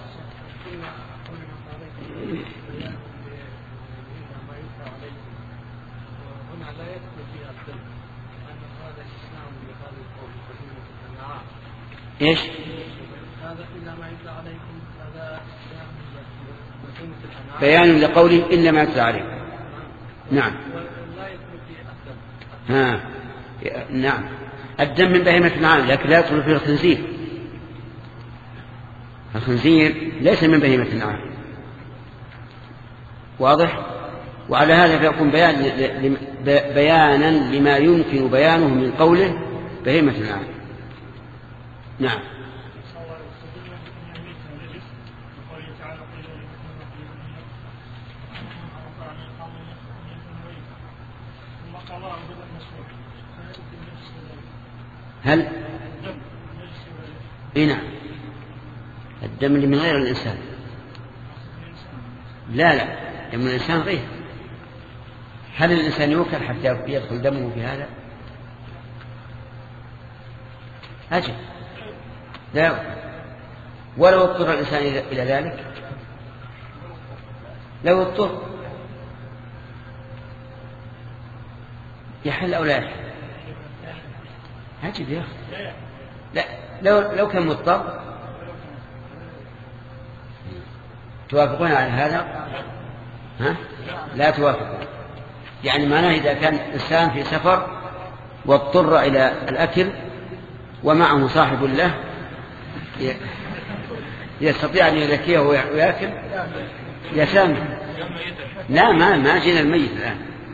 إيش؟ بيان لقوله إلا ما يتلى عليكم. نعم. ها. نعم. الدم من بهيمة الأنعام لكن لا يدخل فيه الخنزير. الخنزير ليس من بهيمة الأنعام. واضح؟ وعلى هذا فيكون بيان بيانا لما يمكن بيانه من قوله بهيمة الأنعام. نعم. هل إيه نعم الدم اللي من غير الإنسان لا لا دم الإنسان غير. هل الإنسان يوكل حتى يدخل دمه في هذا؟ أجل لا يوكل. ولو اضطر الإنسان إلى ذلك لو اضطر يحل أو لا يحل أجل يا أخي لا لو, لو كان مضطر. توافقون على هذا؟ ها؟ لا توافقون. يعني معناه إذا كان إنسان في سفر واضطر إلى الأكل ومعه صاحب له يستطيع أن يذكيه ويأكل يسامح. لا ما ما جينا الميت الآن.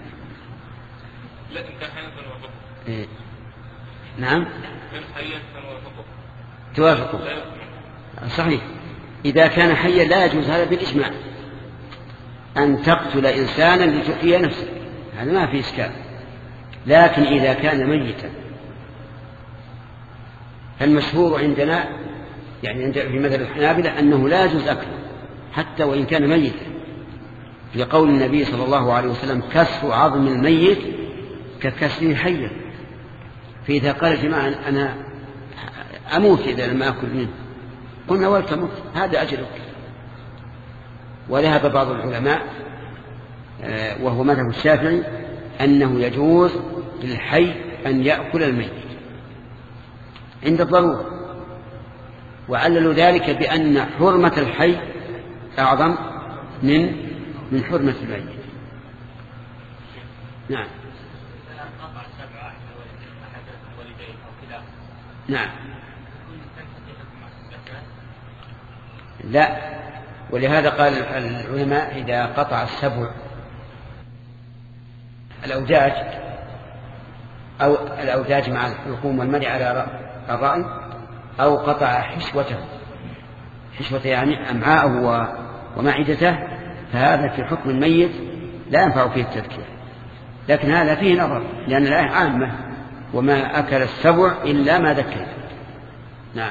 لكن كان حيا فنوافقه. إيه. نعم كان حيا فنوافقه. توافقوا صحيح. إذا كان حيا لا يجوز هذا بالإجماع أن تقتل إنسانا لتحيي نفسك هذا ما في إشكال. لكن إذا كان ميتا فالمشهور عندنا يعني في مذهب الحنابلة أنه لا يجوز أكله حتى وإن كان ميتا لقول النبي صلى الله عليه وسلم كسر عظم الميت ككسره حيا. فإذا قال يا جماعة أنا أموت إذا لم أكل منه قلنا ولتمت هذا أجلك. وذهب بعض العلماء وهو مذهب الشافعي أنه يجوز للحي أن يأكل الميت عند الضرورة وعللوا ذلك بأن حرمة الحي أعظم من من حرمة الميت. نعم نعم لا. ولهذا قال العلماء إذا قطع السبع الأوداج أو الأوداج مع الحلقوم والمرء على الرأي أو قطع حشوته حشوته يعني أمعاءه ومعدته فهذا في حكم الميت لا ينفع فيه التذكير. لكن هذا فيه نظر لأن الآية عامة وما أكل السبع إلا ما ذكر. نعم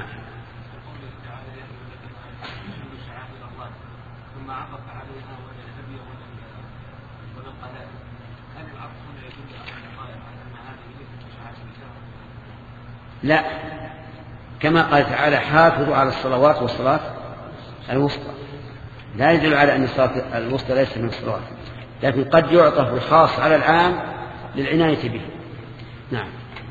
لا كما قال تعالى حافظوا على الصلوات والصلاة الوسطى لا يدل على أن الصلاة الوسطى ليست من الصلوات لكن قد يعطف الخاص على العام للعناية به. نعم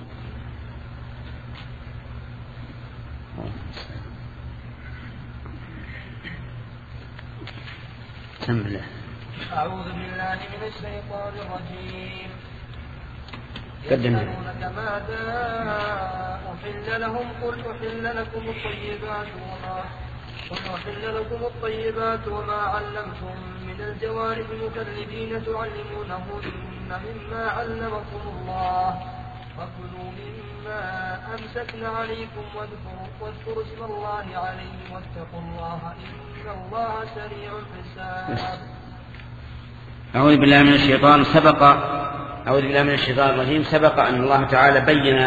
بسم الله. أعوذ بالله من الشيطان الرجيم. قدمنا يسألونك ماذا أحل لهم قل أحل لكم الطيبات وما قل أحل لكم الطيبات وما علمتم من الجوارح مكلبين تعلمونهن مما علمكم الله فكلوا مما أمسكن عليكم واذكروا, واذكروا اسم الله عليه واتقوا الله إن الله سريع الحساب. أعوذ بالله من الشيطان سبق أعوذ بالله من الشيطان الرجيم. سبق أن الله تعالى بين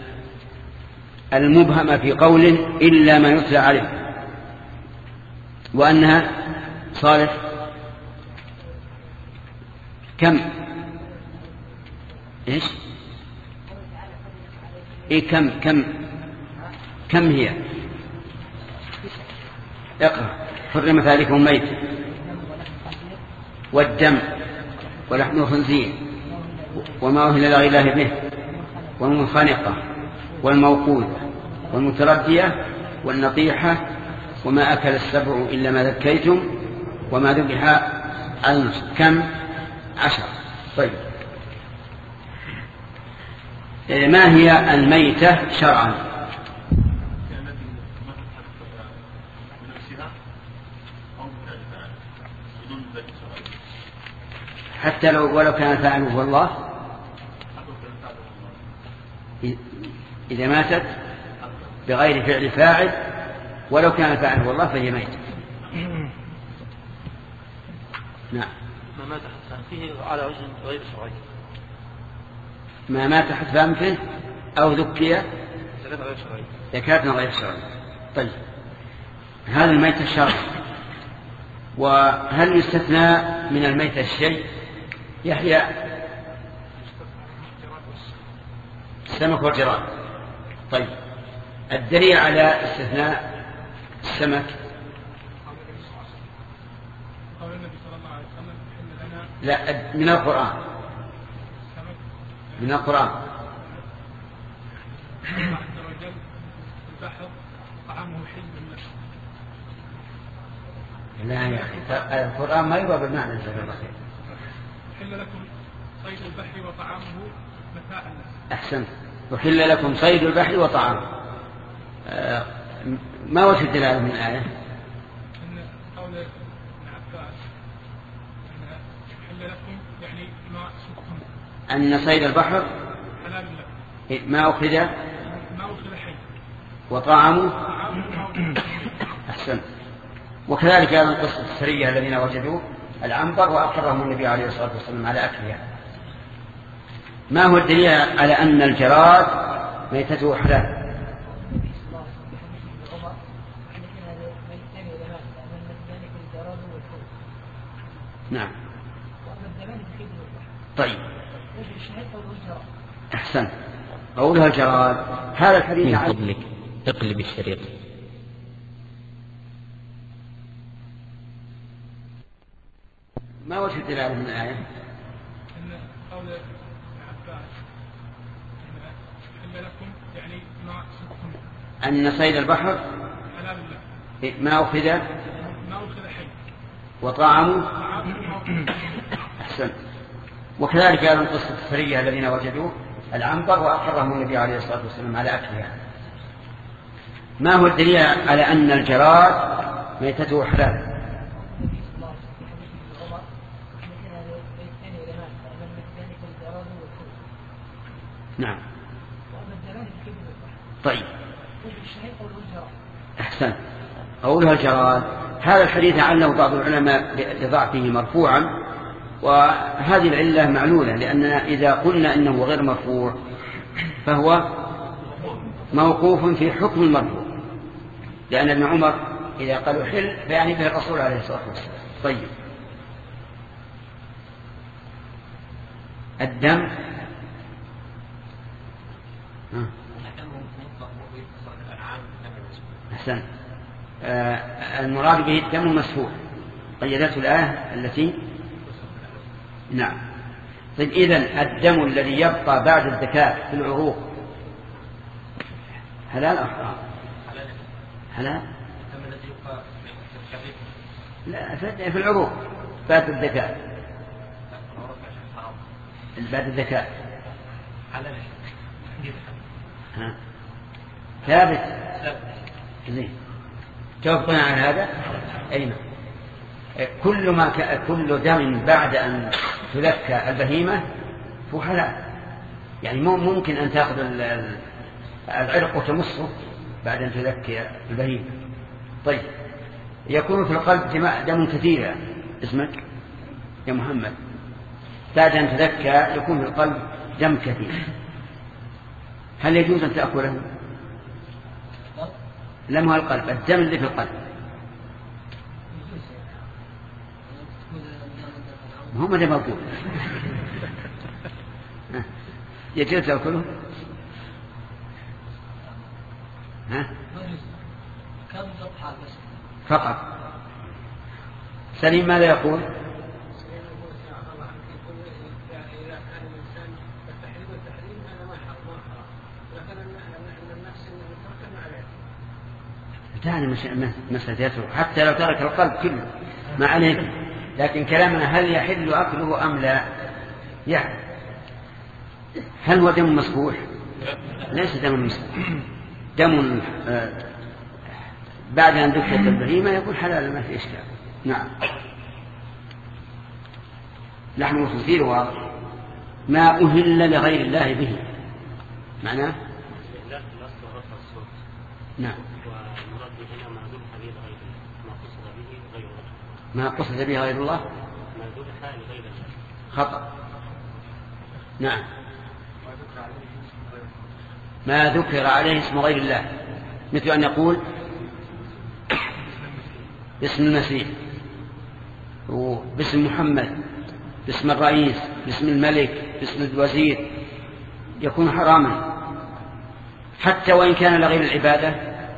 المبهم في قوله إلا ما يتلى عليه وأنها صالح كم إيش إيه كم كم كم هي اقرأ. حرمت عليكم الميت والدم ولحم الخنزير وما أهل لغير الله به والمنخنقة والموقوذة والمتردية والنطيحة وما أكل السبع إلا ما ذكيتم وما ذبح على النصب. كم؟ عشر. طيب ما هي الميتة شرعا؟ حتى لو ولو كان فاعله هو الله إذا ماتت بغير فعل فاعل ولو كان فاعله الله فهي ميتة. نعم ما مات فيه على وجه غير شرعي ما مات تحت فمه أو ذكي زكاة غير شرعية. طيب هذا الميت الشرعي. وهل يستثنى من الميت الشيء؟ يحيى السمك والجراد. طيب الدليل على استثناء السمك لا من القرآن من القرآن البحر طعامه حل بالنفس. لا يا أخي القرآن ما يبقى بالمعنى جزاك الله خير. حل لكم صيد البحر وطعامه متاعا لكم. أحسنت. وحل لكم صيد البحر وطعامه. آه ما وجه الدلالة من الآية؟ أن قول ابن عباس أن حل لكم يعني ما سقتم. أن صيد البحر حلال لكم. ما أخذ ما أخذ حي. وطعامه أحسن. وكذلك أيضا قصة السرية الذين وجدوا العنبر وأقرهم النبي عليه الصلاة والسلام على أكلها. ما هو الدليل على أن الجراد ميتته حلال؟ نعم. طيب أحسن. قولها الجراد هذا الحديث من فضلك اقلب الشريط. ما وجه الدلالة من الآية؟ أن قول ابن عباس أن حل لكم يعني ما سقتم. أن صيد البحر حلال لكم. ما أخذ ما أخذ حي. وطعامه أحسن. وكذلك أيضا قصة السرية الذين وجدوا العنبر وأقرهم النبي عليه الصلاة والسلام على أكلها. ما هو الدليل على أن الجراد ميتته حلال؟ نعم. طيب أحسن. قولها الجراد هذا الحديث عله بعض العلماء لضعفه مرفوعا، وهذه العلة معلولة، لأننا إذا قلنا إنه غير مرفوع فهو موقوف في حكم المرفوع، لأن ابن عمر إذا قالوا حل فيعني به الرسول عليه الصلاة والسلام. طيب الدم أحسن. آه المراد به الدم المسفوح قيدته الآية التي نعم. طيب إذن الدم الذي يبقى بعد الزكاة في العروق حلال أو حرام؟ حلال. الدم الذي يبقى لا في العروق بعد الزكاة بعد الزكاة حلال. ها ثابت زين. توافقون على هذا؟ أين كل ما ك... كل دم بعد أن تذكى البهيمة هو حلال. يعني ممكن أن تأخذ العرق وتمصه بعد أن تذكى البهيمة. طيب يكون في القلب دم كثير اسمك يا محمد، بعد أن تذكى يكون في القلب دم كثير، هل يجوز أن تأكله؟ لم هو القلب، الدم اللي في القلب هو ما دم أقول يجوز تأكله؟ ها؟ فقط. سليم ماذا يقول؟ تعني مسألته حتى لو ترك القلب كله ما عليك، لكن كلامنا هل يحل أكله أم لا؟ يعني هل هو دم مسفوح؟ ليس دم مسفوح، دم بعد أن ذكرت البهيمة يكون حلال ما في إشكال. نعم. لحم الخنزير واضح ما أهل لغير الله به معناه نعم ما قصد به غير الله خطأ. نعم. ما ذكر عليه اسم غير الله، مثل أن يقول باسم المسيح وباسم محمد، باسم الرئيس، باسم الملك، باسم الوزير، يكون حراما حتى وإن كان لغير العبادة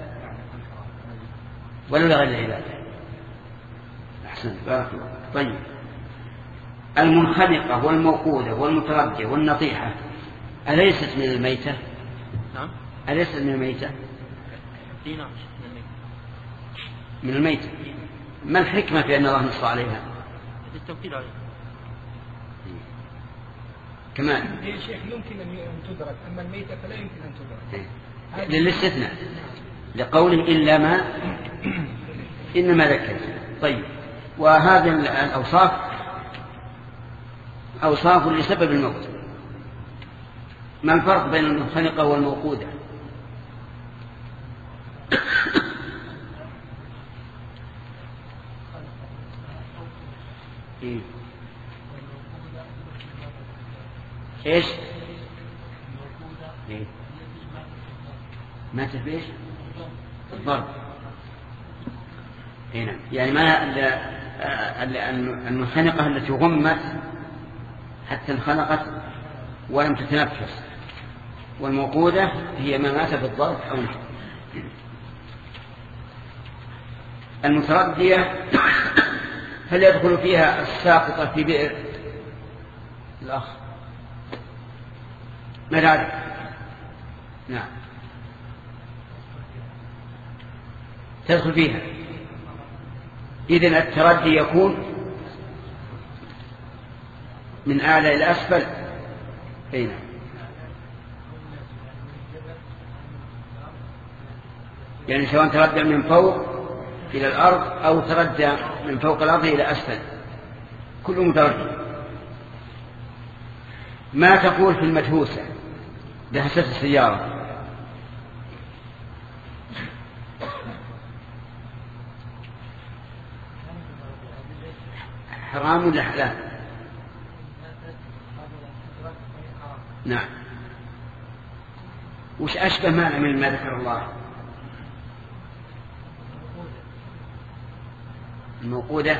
ولا لغير العبادة. أحسن، بارك الله. طيب، المنخنقة والموقودة والمتردية والنطيحة أليست من الميتة؟ نعم. أليست من الميتة؟ نعم من الميتة. ما الحكمة في أن الله نص عليها؟ التوكيل عليها. كمان يا شيخ يمكن أن تدرك، أما الميتة فلا يمكن أن تدرك للاستثناء لقوله إلا ما إنما ذكر. طيب، وهذه الأوصاف أوصاف لسبب الموت. ما الفرق بين المنخنقة والموقودة؟ إيه؟ إيش؟ إيه؟ ما تفيش الضرب. هنا يعني ما المنخنقة التي غمت حتى انخنقت ولم تتنفس، والموقودة هي ما مات بالضرب أو نحو. المتردية هل يدخل فيها الساقطة في بئر الأخ؟ ما ذلك؟ نعم، تدخل فيها. إذن التردي يكون من أعلى إلى أسفل. أين؟ يعني سواء تردى من فوق إلى الأرض أو تردى من فوق الأرض إلى أسفل، كله متردي. ما تقول في المدهوسة دهسة السيارة؟ حرام ولا حلال؟ نعم. وش أشبه معنى من ما ذكر الله؟ الموقودة.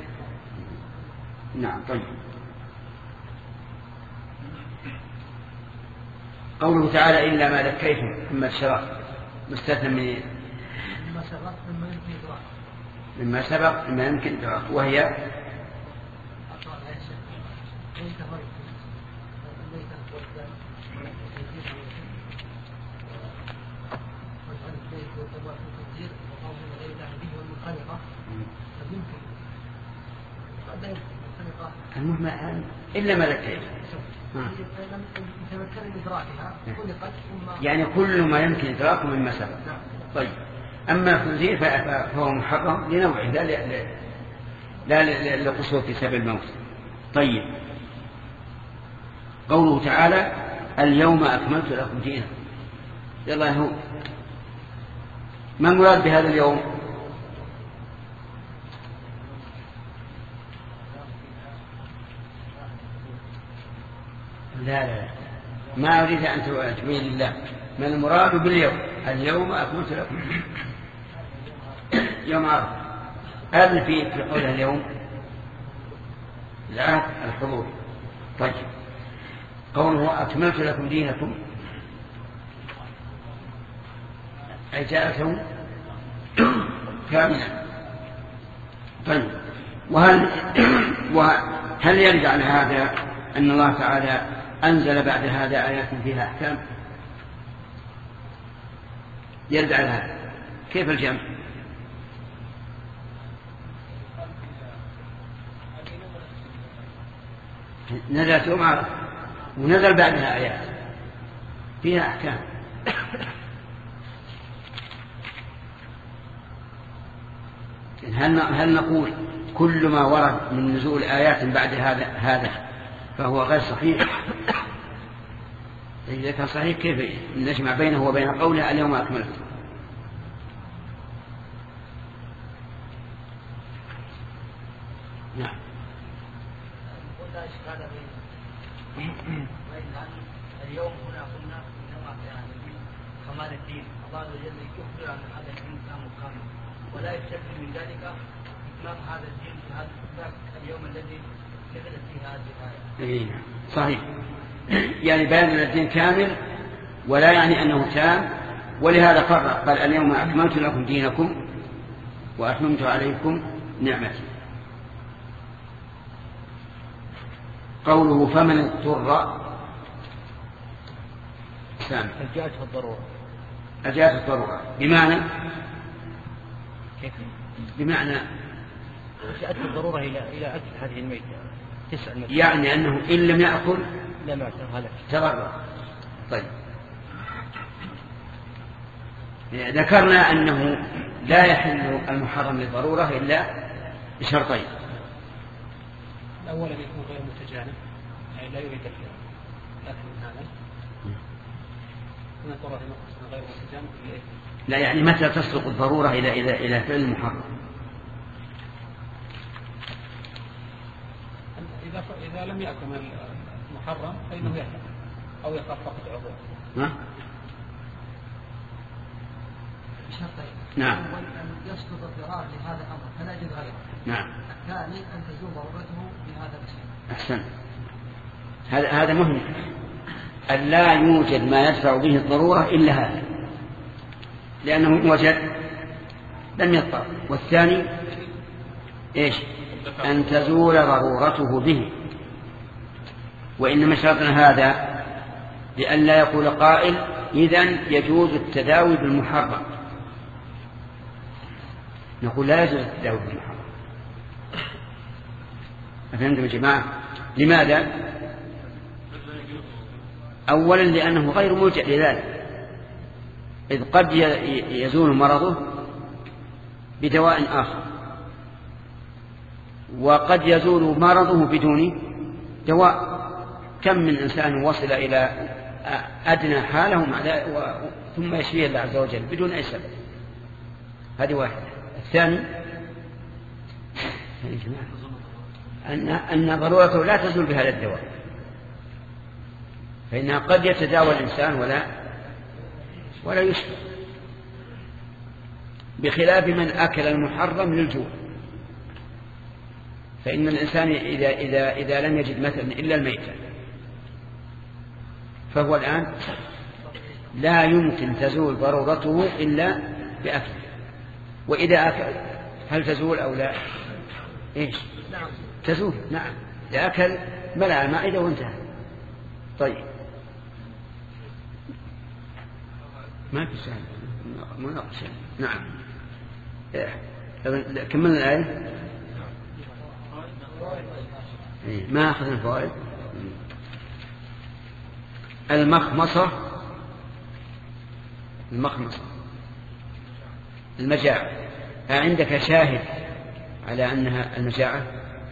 نعم. طيب، قوله تعالى إلا ما ذكيتم مما الشرف مستثنى من مما سبق مما يمكن إدراك، وهي المهم إلا ما ذكيت يعني كل ما يمكن إدراكه مما سبق. طيب، أما الخنزير فهو محرم لنوعه لا لا لقصور في سبب الموت. طيب، قوله تعالى اليوم أكملت لكم دينكم، يلا هو ما المراد بهذا اليوم؟ لا لا ما أريد أن تبين لله ما المراد باليوم. اليوم أكملت لكم يوم عرض هذا في في قولها اليوم لا الحضور. طيب، قوله أكملت لكم دينكم أي جاءتهم كاملا. طيب، وهل وهل يرجع على هذا أن الله تعالى أنزل بعد هذا آيات فيها أحكام؟ يرجع على هذا. كيف الجمع؟ نزلت يوم عرفة ونزل بعدها آيات فيها أحكام. هل هل نقول كل ما ورد من نزول آيات بعد هذا هذا فهو غير صحيح؟ إذا كان صحيح كيف نجمع بينه وبين قوله اليوم أكملت؟ نعم. اليوم هنا قلنا إنما يعني كمال الدين الله عز وجل يخبر عن هذا الدين كامل كامل ولا يستلزم من ذلك إتمام هذا الدين في هذا اليوم الذي نزلت فيه هذه الآية. صحيح. يعني بيان الدين كامل ولا يعني أنه تام، ولهذا فرق قال اليوم أكملت لكم دينكم وأتممت عليكم نعمتي. قوله فمن اضطر سامع جاءته الضرورة أجاءت الضرورة بمعنى كيف؟ بمعنى جاءته الضرورة إلى إلى أكل هذه الميتة تسع الميتة، يعني أنه إن لم يأكل لا ما هلك تضرر. طيب ذكرنا أنه لا يحل المحرم للضرورة إلا بشرطين. الأول أن يكون غير متجانب أي لا يريد الأكل من هذا، من الضرورة غير متجانب. لا يعني متى تصدق الضرورة إلى إلى إلى فعل المحرم؟ إذا إذا لم يأكل المحرم فإنه يأكل أو يخاف فقد عضوه. ها؟ بشرطين. نعم. أول أن يسقط الضرار لهذا الأمر فلا يجوز غيره. نعم. الثاني أن تزول ضرورته بهذا الشيء. أحسن. هذا هذا مهم. أن لا يوجد ما يدفع به الضرورة إلا هذا، لأنه إن وجد لم يضطر. والثاني إيش؟ أن تزول ضرورته به. وإنما شرطنا هذا لئلا يقول قائل إذن يجوز التداوي بالمحرم. نقول لا يجوز التداوي بالمحرم. أفهمتم يا جماعة؟ لماذا؟ أولا لأنه غير ملجأ لذلك، إذ قد يزول مرضه بدواء آخر، وقد يزول مرضه بدون دواء. كم من إنسان وصل إلى أدنى حاله ثم يشفيه الله عز وجل بدون أي سبب. هذه واحدة. الثاني أن أن ضرورته لا تزول بهذا الدواء، فإنها قد يتداوى الإنسان ولا ولا يشفى، بخلاف من أكل المحرم للجوع. فإن الإنسان إذا إذا إذا لم يجد مثلا إلا الميتة فهو الآن لا يمكن تزول ضرورته إلا بأكل. وإذا أكل هل تزول أو لا؟ إيش؟ تزول. نعم. إذا أكل ملأ المائدة وانتهى. طيب ما في سهل مناقشة. نعم. كملنا الآية. ما أخذنا الفوائد. المخمصة المخمصة المجاعة. عندك شاهد على أنها المجاعة؟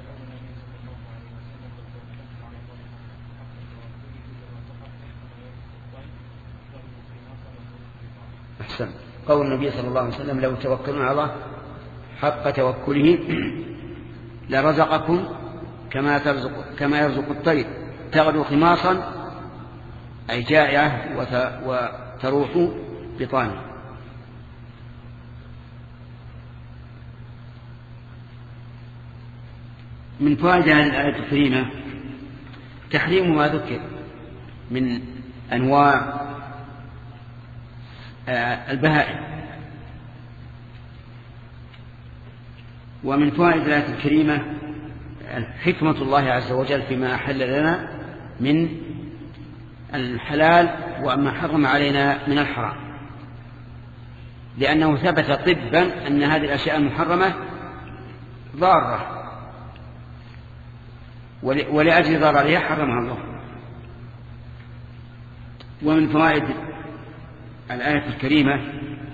أحسن. قول النبي صلى الله عليه وسلم لو توكلنا على الله حق توكله لرزقكم كما ترزق كما يرزق الطير تغدو خماصا أي جائعة وتروح بطانه. من فوائد هذه الآية الكريمة تحريم ما ذكر من أنواع البهائم. ومن فوائد الآية الكريمة حكمة الله عز وجل فيما أحل لنا من الحلال وما حرم علينا من الحرام، لأنه ثبت طبا أن هذه الأشياء المحرمة ضارة، ولأجل ضررها حرمها الله. ومن فوائد الآية الكريمة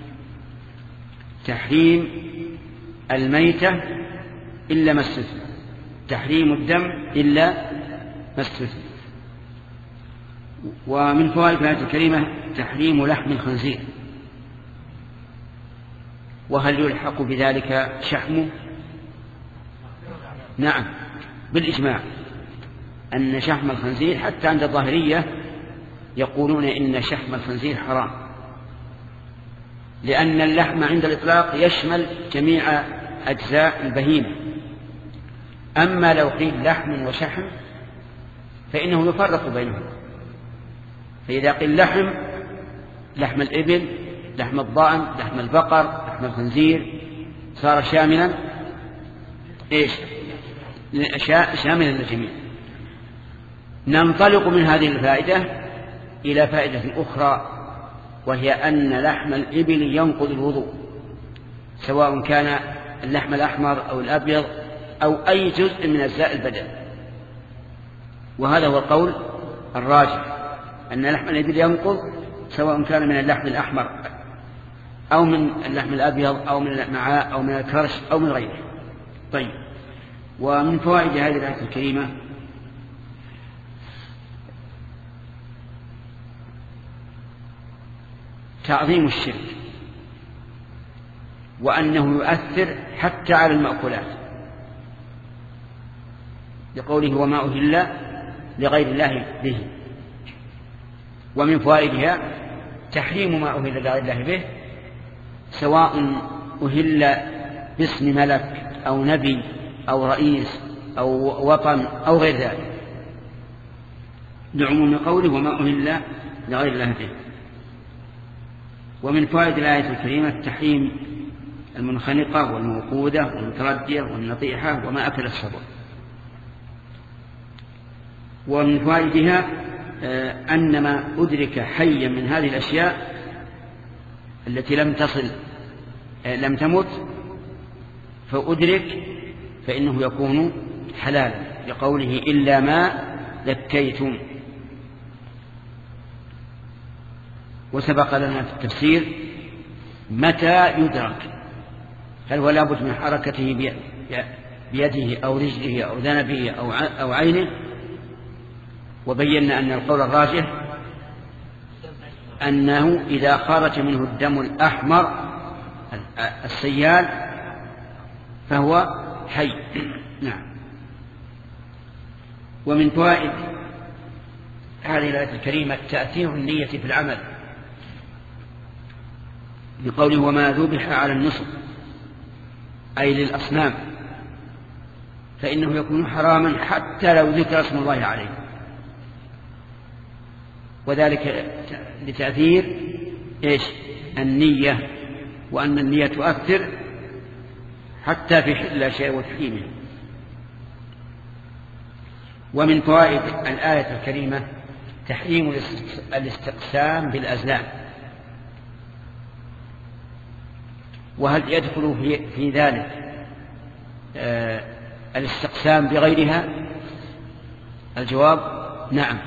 تحريم الميتة إلا ما استثنى، تحريم الدم إلا ما استثنى. ومن فوائد الآية الكريمة تحريم لحم الخنزير. وهل يلحق بذلك شحمه؟ نعم بالإجماع أن شحم الخنزير حتى عند الظاهرية يقولون إن شحم الخنزير حرام، لأن اللحم عند الإطلاق يشمل جميع أجزاء البهيمة. أما لو قيل لحم وشحم فإنه يفرق بينهم، فإذا قيل لحم لحم الإبل، لحم الضأن، لحم البقر، لحم الخنزير، صار شاملا إيش؟ شاملا للجميع. ننطلق من هذه الفائدة إلى فائدة أخرى، وهي أن لحم الإبل ينقض الوضوء، سواء كان اللحم الأحمر أو الأبيض أو أي جزء من أجزاء البدن. وهذا هو القول الراجح، أن لحم الإبل ينقض سواء كان من اللحم الأحمر أو من اللحم الأبيض أو من المعاء أو من الكرش أو من غيره. طيب، ومن فوائد هذه الآية الكريمة تعظيم الشرك، وأنه يؤثر حتى على المأكولات، لقوله وما أهل لغير الله به. ومن فوائدها تحريم ما أهل لغير الله به، سواء أهل باسم ملك أو نبي أو رئيس أو وطن أو غير ذلك، لعموم قوله وما أهل لغير الله به. ومن فوائد الآية الكريمة تحريم المنخنقة والموقودة والمتردية والنطيحة وما أكل السبع. ومن فوائدها أن ما أدرك حيا من هذه الأشياء التي لم تصل لم تمت فأدرك فإنه يكون حلالا، لقوله إلا ما ذكيتم. وسبق لنا في التفسير متى يدرك، هل هو لابد من حركته بيده أو رجله أو ذنبه أو عينه؟ وبينا أن القول الراجح أنه إذا خرج منه الدم الأحمر السيال فهو حي. نعم. ومن فوائد هذه الآية الكريمة تأثير النية في العمل، بقوله وما ذبح على النصب أي للأصنام، فإنه يكون حراما حتى لو ذكر اسم الله عليه، وذلك لتأثير إيش؟ النية، وأن النية تؤثر حتى في حل الأشياء وتحريمه. ومن فوائد الآية الكريمة تحريم الاستقسام بالأزلام، وهل يدخل في, في ذلك آه الاستقسام بغيرها؟ الجواب نعم،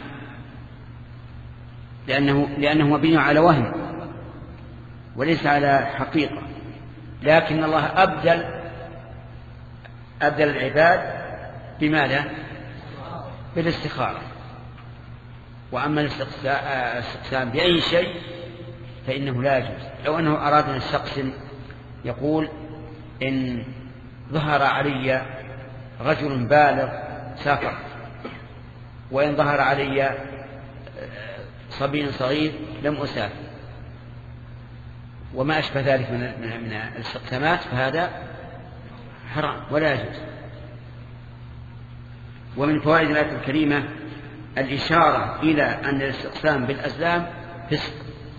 لأنه, لأنه مبني على وهم وليس على حقيقة، لكن الله أبدل أبدل العباد بماذا؟ بالاستخارة. وأما الاستقسام بأي شيء فإنه لا يجوز. لو أنه أراد أن يستقسم يقول إن ظهر علي رجل بالغ سافر، وإن ظهر علي صبي صغير لم أسافر، وما أشبه ذلك من من الاستقسامات، فهذا حرام ولا يجوز. ومن فوائد الآية الكريمة الإشارة إلى أن الاستقسام بالأزلام فسق،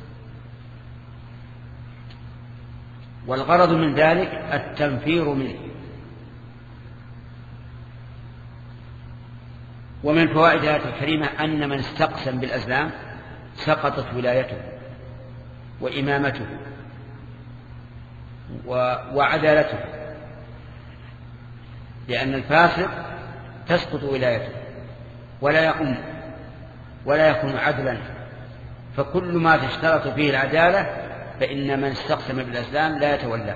والغرض من ذلك التنفير منه. ومن فوائد الآية الكريمة أن من استقسم بالأزلام سقطت ولايته وإمامته وعدالته، لأن الفاسق تسقط ولايته ولا يقوم ولا يكون عدلا، فكل ما تشترط فيه العدالة فإن من استقسم بالأزلام لا يتولاه.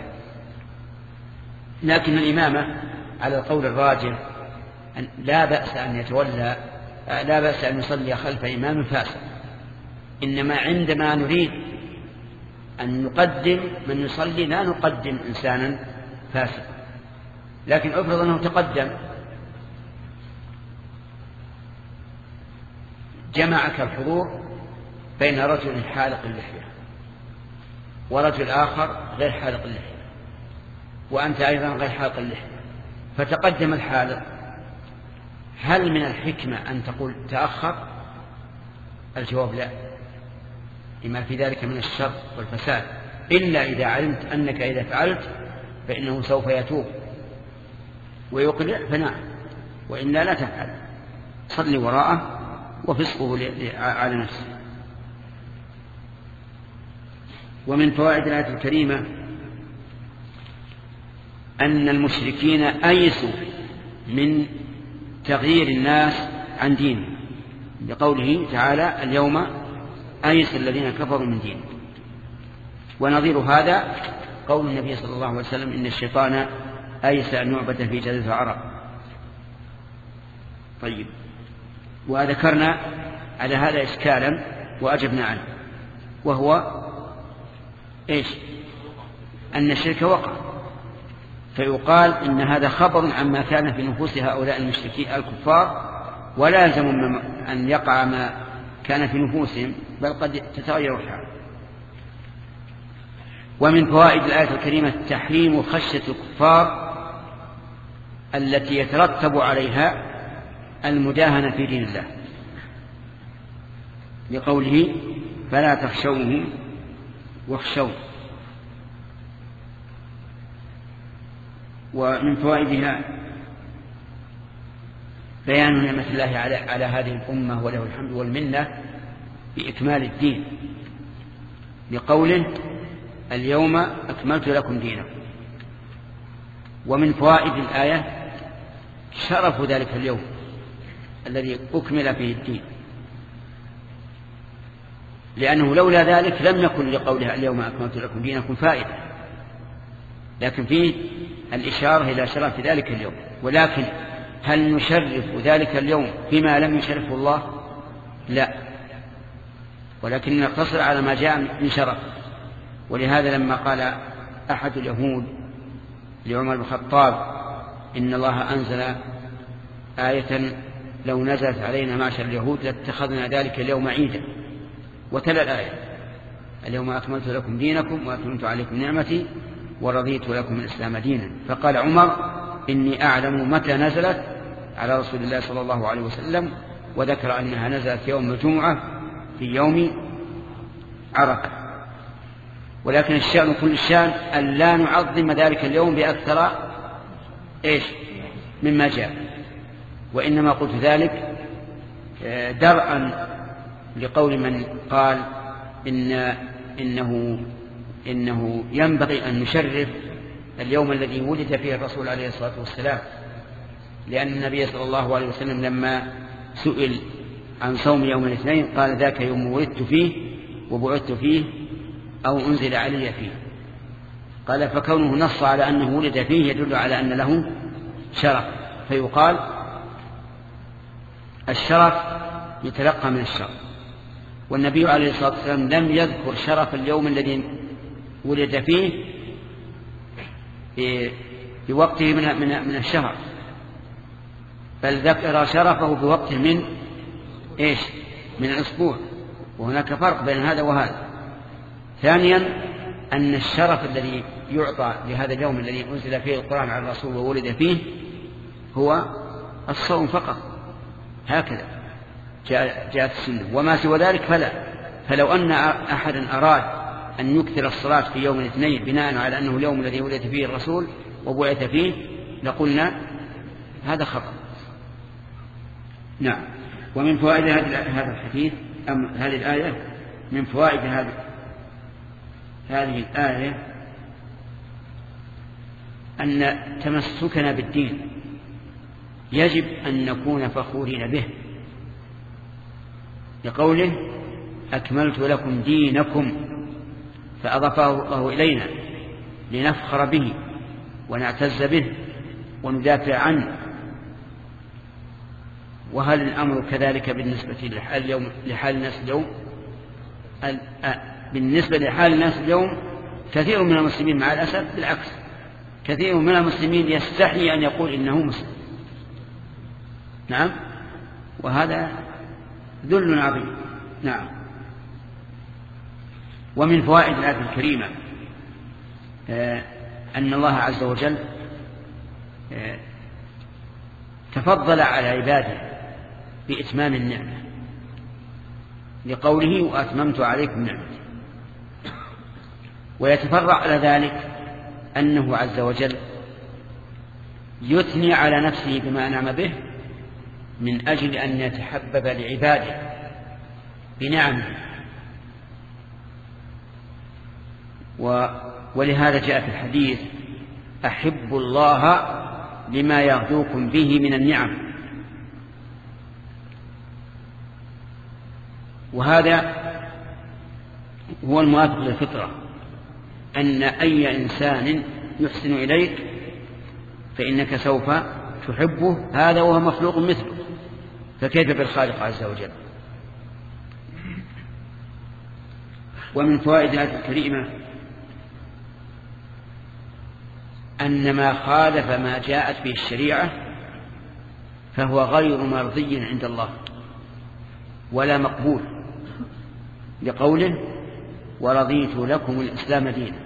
لكن الإمامة على القول الراجح لا بأس أن يتولى، لا بأس أن يصلي خلف إمام فاسق، إنما عندما نريد أن نقدم من يصلي لا نقدم إنسانا فاسقا. لكن أفرض أنه تقدم جمعك الحضور بين رجل حالق اللحية ورجل آخر غير حالق اللحية، وأنت أيضا غير حالق اللحية، فتقدم الحالق، هل من الحكمة أن تقول تأخر؟ الجواب لا، لما في ذلك من الشر والفساد، إلا إذا علمت أنك إذا فعلت فإنه سوف يتوب ويقلع فنعم، وإلا لا تفعل، صل وراءه وفسقه على نفسه. ومن فوائد الآية الكريمة أن المشركين أيسوا من تغيير الناس عن دينه، لقوله تعالى اليوم أيس الذين كفروا من دينه. ونظير هذا قول النبي صلى الله عليه وسلم إن الشيطان أيس أن يعبد في جزيرة العرب. طيب، وذكرنا على هذا إشكالا وأجبنا عنه، وهو إيش؟ أن الشرك وقع، فيقال إن هذا خبر عما كان في نفوس هؤلاء المشركين الكفار، ولا يلزم أن يقع ما كان في نفوسهم، بل قد تتغير الحال. ومن فوائد الآية الكريمة تحريم خشية الكفار التي يترتب عليها المداهنة في دين الله، لقوله فلا تخشوهم واخشوا. ومن فوائدها بيان نعمة الله على, على هذه الأمة وله الحمد والمنة بإكمال الدين، لقوله اليوم أكملت لكم دينكم. ومن فوائد الآية شرف ذلك اليوم الذي أكمل فيه الدين، لأنه لولا ذلك لم يكن لقولها اليوم أكملت لكم دينكم فائدة، لكن فيه الإشارة إلى شرف ذلك اليوم. ولكن هل نشرف ذلك اليوم بما لم يشرفه الله؟ لا، ولكن نقتصر على ما جاء من شرف. ولهذا لما قال أحد اليهود لعمر بن الخطاب إن الله أنزل آية لو نزلت علينا معشر اليهود لاتخذنا ذلك اليوم عيدا، وتلا الآية اليوم أكملت لكم دينكم وأتممت عليكم نعمتي ورضيت لكم الإسلام دينا. فقال عمر إني أعلم متى نزلت على رسول الله صلى الله عليه وسلم، وذكر أنها نزلت يوم الجمعة في يوم عرفة. ولكن الشأن كل الشأن أن لا نعظم ذلك اليوم بأكثر إيش مما جاء، وإنما قلت ذلك درءا لقول من قال إن إنه إنه ينبغي أن نشرف اليوم الذي ولد فيه الرسول عليه الصلاة والسلام، لأن النبي صلى الله عليه وسلم لما سئل عن صوم يوم الاثنين قال ذاك يوم ولدت فيه وبعثت فيه أو أنزل علي فيه. قال فكونه نص على أنه ولد فيه يدل على أن له شرف، فيقال الشرف يتلقى من الشرف. والنبي عليه الصلاة والسلام لم يذكر شرف اليوم الذي ولد فيه بوقته من من الشهر، بل ذكر شرفه بوقته من إيش من الأسبوع، وهناك فرق بين هذا وهذا. ثانيا أن الشرف الذي يعطى لهذا اليوم الذي أنزل فيه القرآن على الرسول وولد فيه هو الصوم فقط، هكذا جاءت السنة، وما سوى ذلك فلا. فلو أن أحدا أراد أن يكثر الصلاة في يوم الاثنين بناء على أنه اليوم الذي ولد فيه الرسول وبعث فيه لقلنا هذا خطأ. نعم. ومن فوائد هذا الحديث أم هذه الآية من فوائد هذه هذه الآية أن تمسكنا بالدين يجب أن نكون فخورين به، لقوله أكملت لكم دينكم، فأضافه الله إلينا لنفخر به ونعتز به وندافع عنه. وهل الأمر كذلك بالنسبة لحال اليوم لحال الناس اليوم؟ بالنسبة لحال الناس اليوم كثير من المسلمين مع الأسف بالعكس، كثير من المسلمين يستحي أن يقول إنه مسلم. نعم، وهذا ذل عظيم. نعم. ومن فوائد الآية الكريمة أن الله عز وجل تفضل على عباده بإتمام النعمة لقوله وأتممت عليكم نعمتي، ويتفرع على ذلك أنه عز وجل يثني على نفسه بما أنعم به من أجل أن يتحبب لعباده بنعمه، ولهذا جاء في الحديث أحب الله لما يغدوكم به من النعم. وهذا هو الموافق للفطرة، أن أي إنسان يحسن إليك فإنك سوف تحبه، هذا وهو مخلوق مثله، فكيف بالخالق عز وجل. ومن فوائد الآية الكريمة أن ما خالف ما جاءت به الشريعة فهو غير مرضي عند الله ولا مقبول، لقوله ورضيت لكم الإسلام دينا،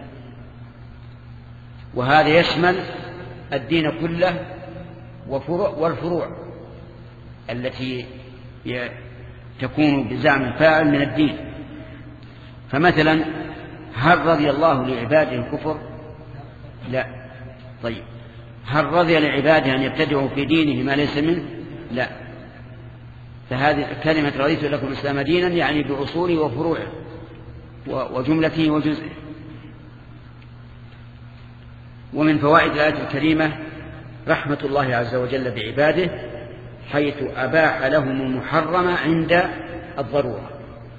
وهذا يشمل الدين كله وفروع والفروع التي تكون بزعم الفاعل من الدين. فمثلا هل رضي الله لعباده الكفر؟ لا. طيب هل رضي لعباده أن يبتدعوا في دينه ما ليس منه؟ لا. فهذه كلمة رضيت لكم الإسلام دينا يعني بأصوله وفروعه وجملته وجزئه. ومن فوائد الآية الكريمة رحمة الله عز وجل بعباده حيث أباح لهم المحرم عند الضرورة.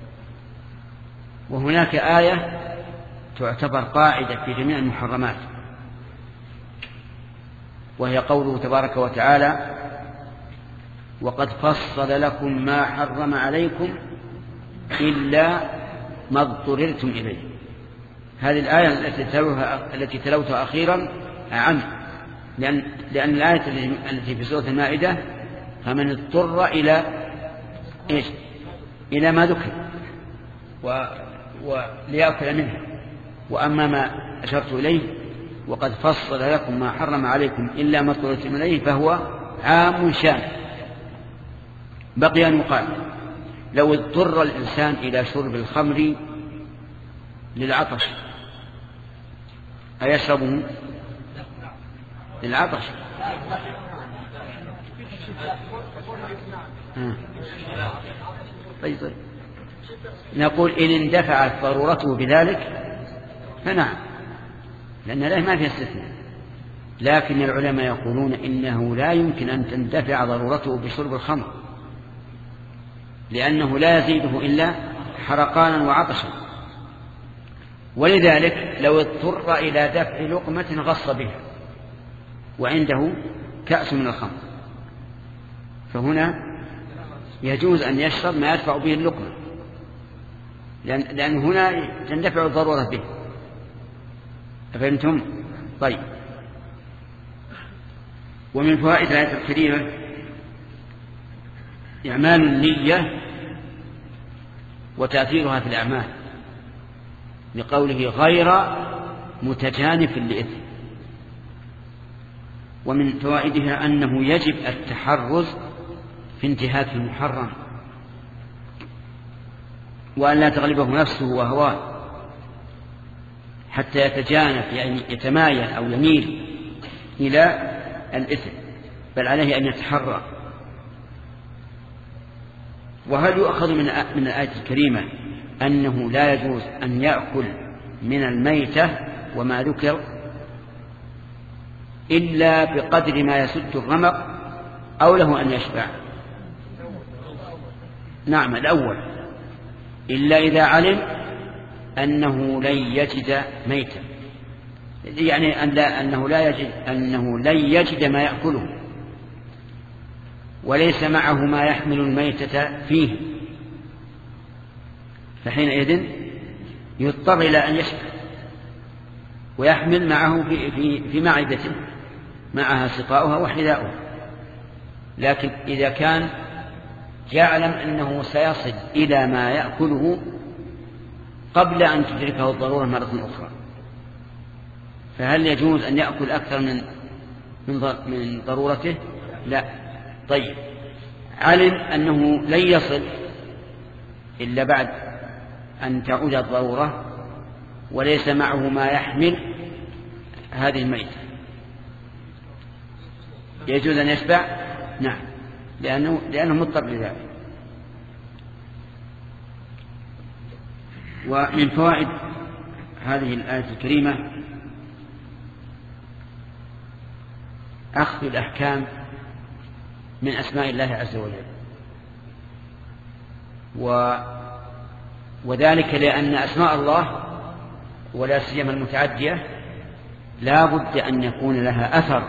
وهناك آية تعتبر قاعدة في جميع المحرمات، وهي قوله تبارك وتعالى وقد فصل لكم ما حرم عليكم إلا ما اضطررتم إليه. هذه الآية التي تلوها التي تلوتها أخيرا أعم، لأن, لأن الآية التي في سورة المائدة فمن اضطر إلى إيش؟ إلى ما ذكر و... وليأكل منها. وأما ما أشرت إليه وقد فصل لكم ما حرم عليكم إلا ما اضطررتم إليه فهو عام شامل. بقي أن يقال لو اضطر الإنسان إلى شرب الخمر للعطش أيشربه للعطش؟ آه. طيب طيب نقول إن اندفعت ضرورته بذلك فنعم، لأن لا ما فيها استثناء. لكن العلماء يقولون إنه لا يمكن أن تندفع ضرورته بشرب الخمر، لأنه لا يزيده إلا حرقانا وعطشا. ولذلك لو اضطر إلى دفع لقمة غص بها وعنده كأس من الخمر فهنا يجوز أن يشرب ما يدفع به اللقمة، لأن, لأن هنا تندفع الضرورة به. أفهمتم؟ طيب. ومن فوائد الآية الكريمة إعمال النية وتأثيرها في الأعمال، لقوله غير متجانف لإثم. ومن فوائدها أنه يجب التحرز في انتهاك المحرم وأن لا تغلبه نفسه وهواه حتى يتجانف يعني يتمايل أو يميل إلى الإثم، بل عليه أن يتحرى. وهل يؤخذ من من الآية الكريمة أنه لا يجوز أن يأكل من الميتة وما ذكر إلا بقدر ما يسد الرمق أو له أن يشبع؟ نعم الأول، إلا إذا علم أنه لن يجد ميتا، يعني أن لا أنه لا يجد أنه لن يجد ما يأكله وليس معه ما يحمل الميتة فيه، فحينئذ يضطر إلى أن يشبع ويحمل معه في, في, في معدته معها سقاؤها وحذاؤها. لكن إذا كان يعلم أنه سيصل إلى ما يأكله قبل أن تدركه الضرورة مرة أخرى، فهل يجوز أن يأكل أكثر من من ضرورته؟ لا. طيب، علم أنه لن يصل إلا بعد أن تعود الضرورة وليس معه ما يحمل هذه الميتة، يجوز أن يشبع؟ نعم، لأنه, لأنه مضطر لذلك. ومن فوائد هذه الآية الكريمة أخذ الأحكام من أسماء الله عز وجل، و وذلك لأن أسماء الله ولا سيما المتعدية لا بد أن يكون لها أثر،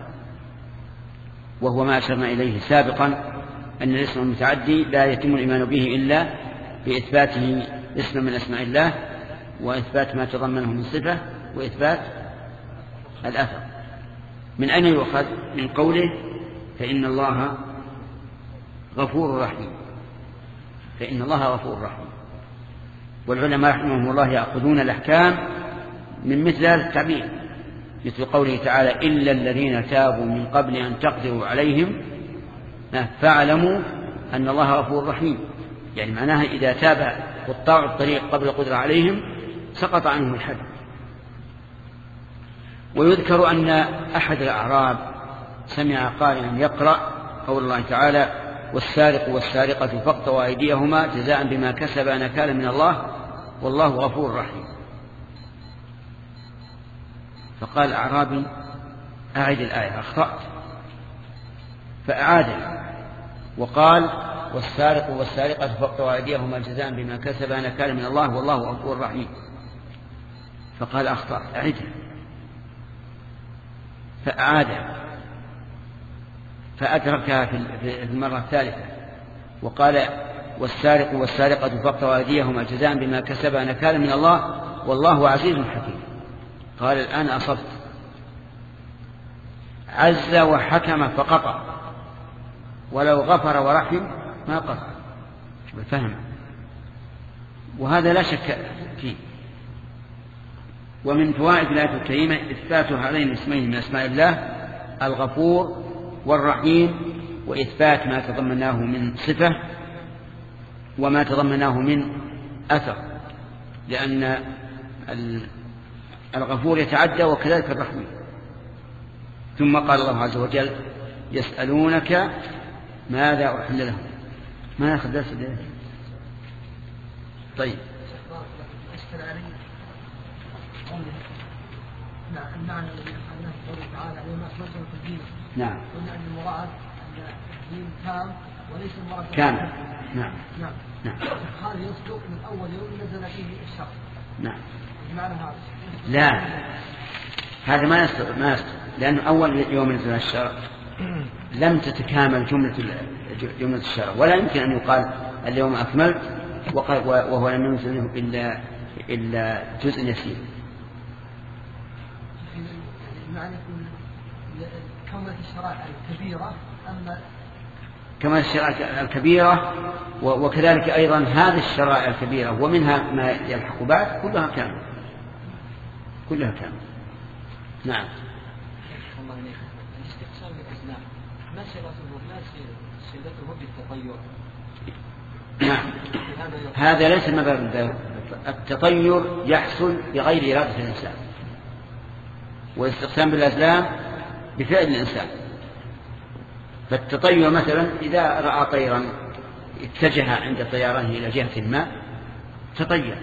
وهو ما أشرنا إليه سابقا أن الاسم المتعدي لا يتم الإيمان به إلا بإثباته اسم من أسماء الله، وإثبات ما تضمنه من صفة، وإثبات الأثر. من أين يؤخذ؟ من قوله فإن الله غفور رحيم، فإن الله غفور رحيم. والعلماء رحمهم الله يأخذون الأحكام من مثل هذا التعبير، مثل قوله تعالى إلا الذين تابوا من قبل أن تقدروا عليهم فاعلموا أن الله غفور رحيم، يعني معناها إذا تاب قطاع الطريق قبل القدرة عليهم سقط عنهم الحد. ويذكر أن أحد الأعراب سمع قائلا يقرأ قول الله تعالى والسارق والسارقة فاقطعوا أيديهما جزاء بما كسبا نكالا من الله والله غفور رحيم. فقال الأعرابي أعد الآية، أخطأت، فأعاد وقال والسارق والسارقة فاقطعوا أيديهما جزاء بما كسبا نكالا من الله والله غفور رحيم. فقال أخطأت، أعدها، فأعاد فأدركها في المرة الثالثة وقال والسارق والسارقة فاقطعوا أيديهما جزاء بما كسبا نكالا من الله والله عزيز حكيم. قال الآن أصبت، عز وحكم فقطع، ولو غفر ورحم ما قطع. فهم، وهذا لا شك فيه. ومن فوائد الآية الكريمة إثبات هذين الاسمين من أسماء الله الغفور والرحيم، وإثبات ما تضمناه من صفة وما تضمناه من أثر، لأن الغفور يتعدى وكذلك الرحيم. ثم قال الله عز وجل يسألونك ماذا أحل لهم. ما نأخذ درس ده؟ طيب. المعنى الذي أخذناه في قوله تعالى اليوم أكملت لكم دينكم. نعم. قلنا أن المراد أن الدين تام وليس المراد كامل. نعم. نعم. نعم. هذا يصدق من أول يوم نزل فيه الشرع. نعم. بمعنى هذا. لا، هذا ما يصدق، ما يصدق، لأن أول يوم نزل الشرع لم تتكامل جملة جملة الشرع، ولا يمكن أن يقال اليوم أكملت وهو لم ينزل إلا إلا جزء يسير. معنى كملت الشرائع الكبيرة أما كملت الشرائع الكبيرة، وكذلك أيضا هذه الشرائع الكبيرة ومنها ما يلحق بعد كلها كاملة، كلها كاملة. نعم. الاستقسام بالأزلام ما صلته ما صلته بالتطير؟ نعم. هذا ليس من باب التطير، يحصل بغير إرادة الإنسان، والاستقسام بالأزلام بفعل الإنسان. فالتطير مثلا إذا رأى طيرا اتجه عند طيرانه إلى جهة ما تطير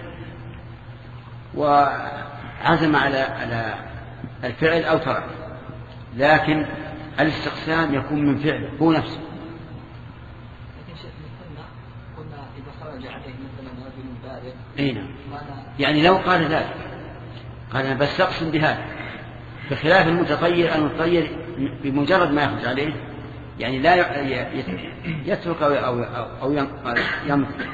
وعزم على على الفعل أو ترك، لكن الاستقسام يكون من فعله هو نفسه. لكن شيخ مثلنا قلنا إذا خرج عليه مثلا رجل بالغ أين يعني لو قال ذلك قال أنا بستقسم بهذا، بخلاف المتطير المتطير بمجرد ما يخرج عليه يعني لا يترك أو أو ينطق.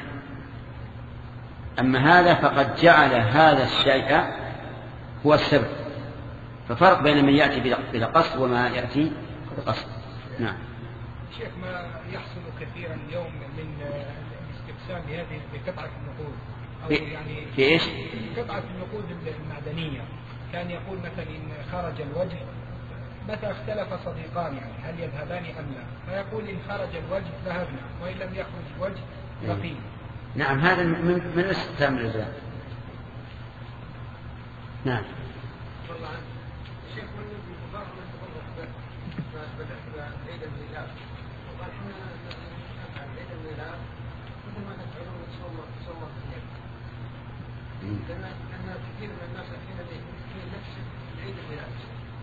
أما هذا فقد جعل هذا الشيء هو السبب، ففرق بين من يأتي بلا قصد وما يأتي بقصد. نعم. شيخ، ما يحصل كثيرا اليوم من الاستقسام بهذه بقطعة النقود أو يعني في إيش؟ قطعة النقود المعدنية كان يقول مثلا إن خرج الوجه، متى اختلف صديقان يعني هل يذهبان أم لا، فيقول إن خرج الوجه ذهبنا وإن لم يخرج الوجه بقينا. نعم هذا من من استخدام الإلزام. نعم. الشيخ من يبغى بدأ عيد الميلاد وقال احنا نفعل عيد الميلاد مثل ما تفعلون تصوم تصوم لأن لأن كثير من الناس الحين في نفس عيد الميلاد.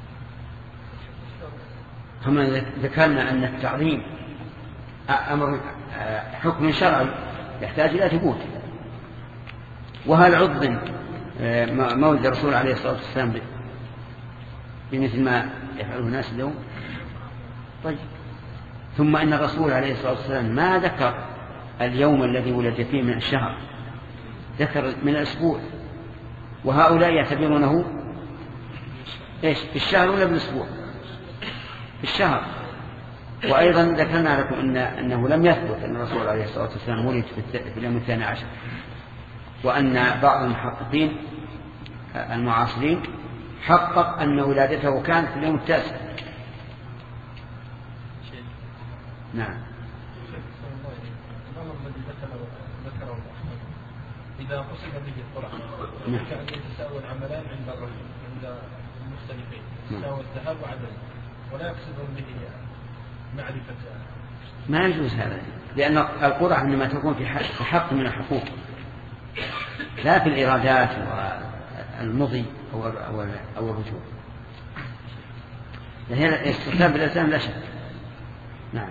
هم ذكرنا أن التعظيم أمر حكم شرعي يحتاج إلى ثبوت، وهل عظم مولد الرسول عليه الصلاة والسلام بمثل ما يفعله الناس اليوم؟ طيب، ثم أن الرسول عليه الصلاة والسلام ما ذكر اليوم الذي ولد فيه من الشهر، ذكر من الأسبوع، وهؤلاء يعتبرونه إيش في الشهر ولا بالأسبوع؟ في الشهر. وأيضا ذكرنا لكم إن أنه لم يثبت أن الرسول عليه الصلاة والسلام ولد في اليوم الثاني عشر، وأن بعض المحققين المعاصرين حقق أن ولادته كانت في اليوم التاسع. نعم. إذا قصد به القرآن كان يتساوى العملان عند الرجل عند المختلفين، يتساوى الذهاب وعدم، ولا يقصدون به معرفة. ما يجوز هذا، لأن القرعة إنما تكون في حق, في حق من الحقوق، لا في الإرادات والمضي أو أو الرجوع. هي استخدام بالإلزام لا شك. نعم.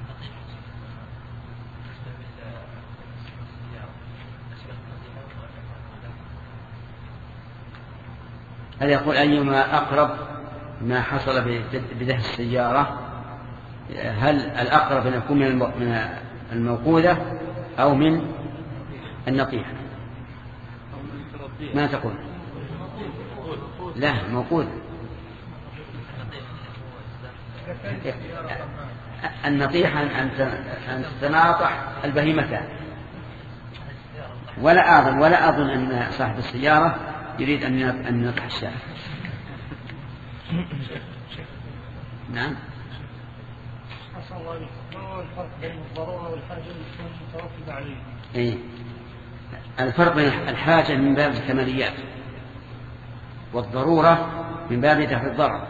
هل يقول أيما أقرب ما حصل بدهس السيارة، هل الأقرب أن يكون من الموقوذة أو من النطيحة؟ ما تقول؟ لا، موقوذ. النطيحة أن تتناطح البهيمتان، ولا أظن ولا أظن أن صاحب السيارة يريد أن ينطح الشارع. نعم. ما هو الفرق بين الضرورة والحاجة المتوفد عليه؟ إيه؟ الفرق بين الحاجة من باب الكماليات، والضرورة من باب دفع الضرر.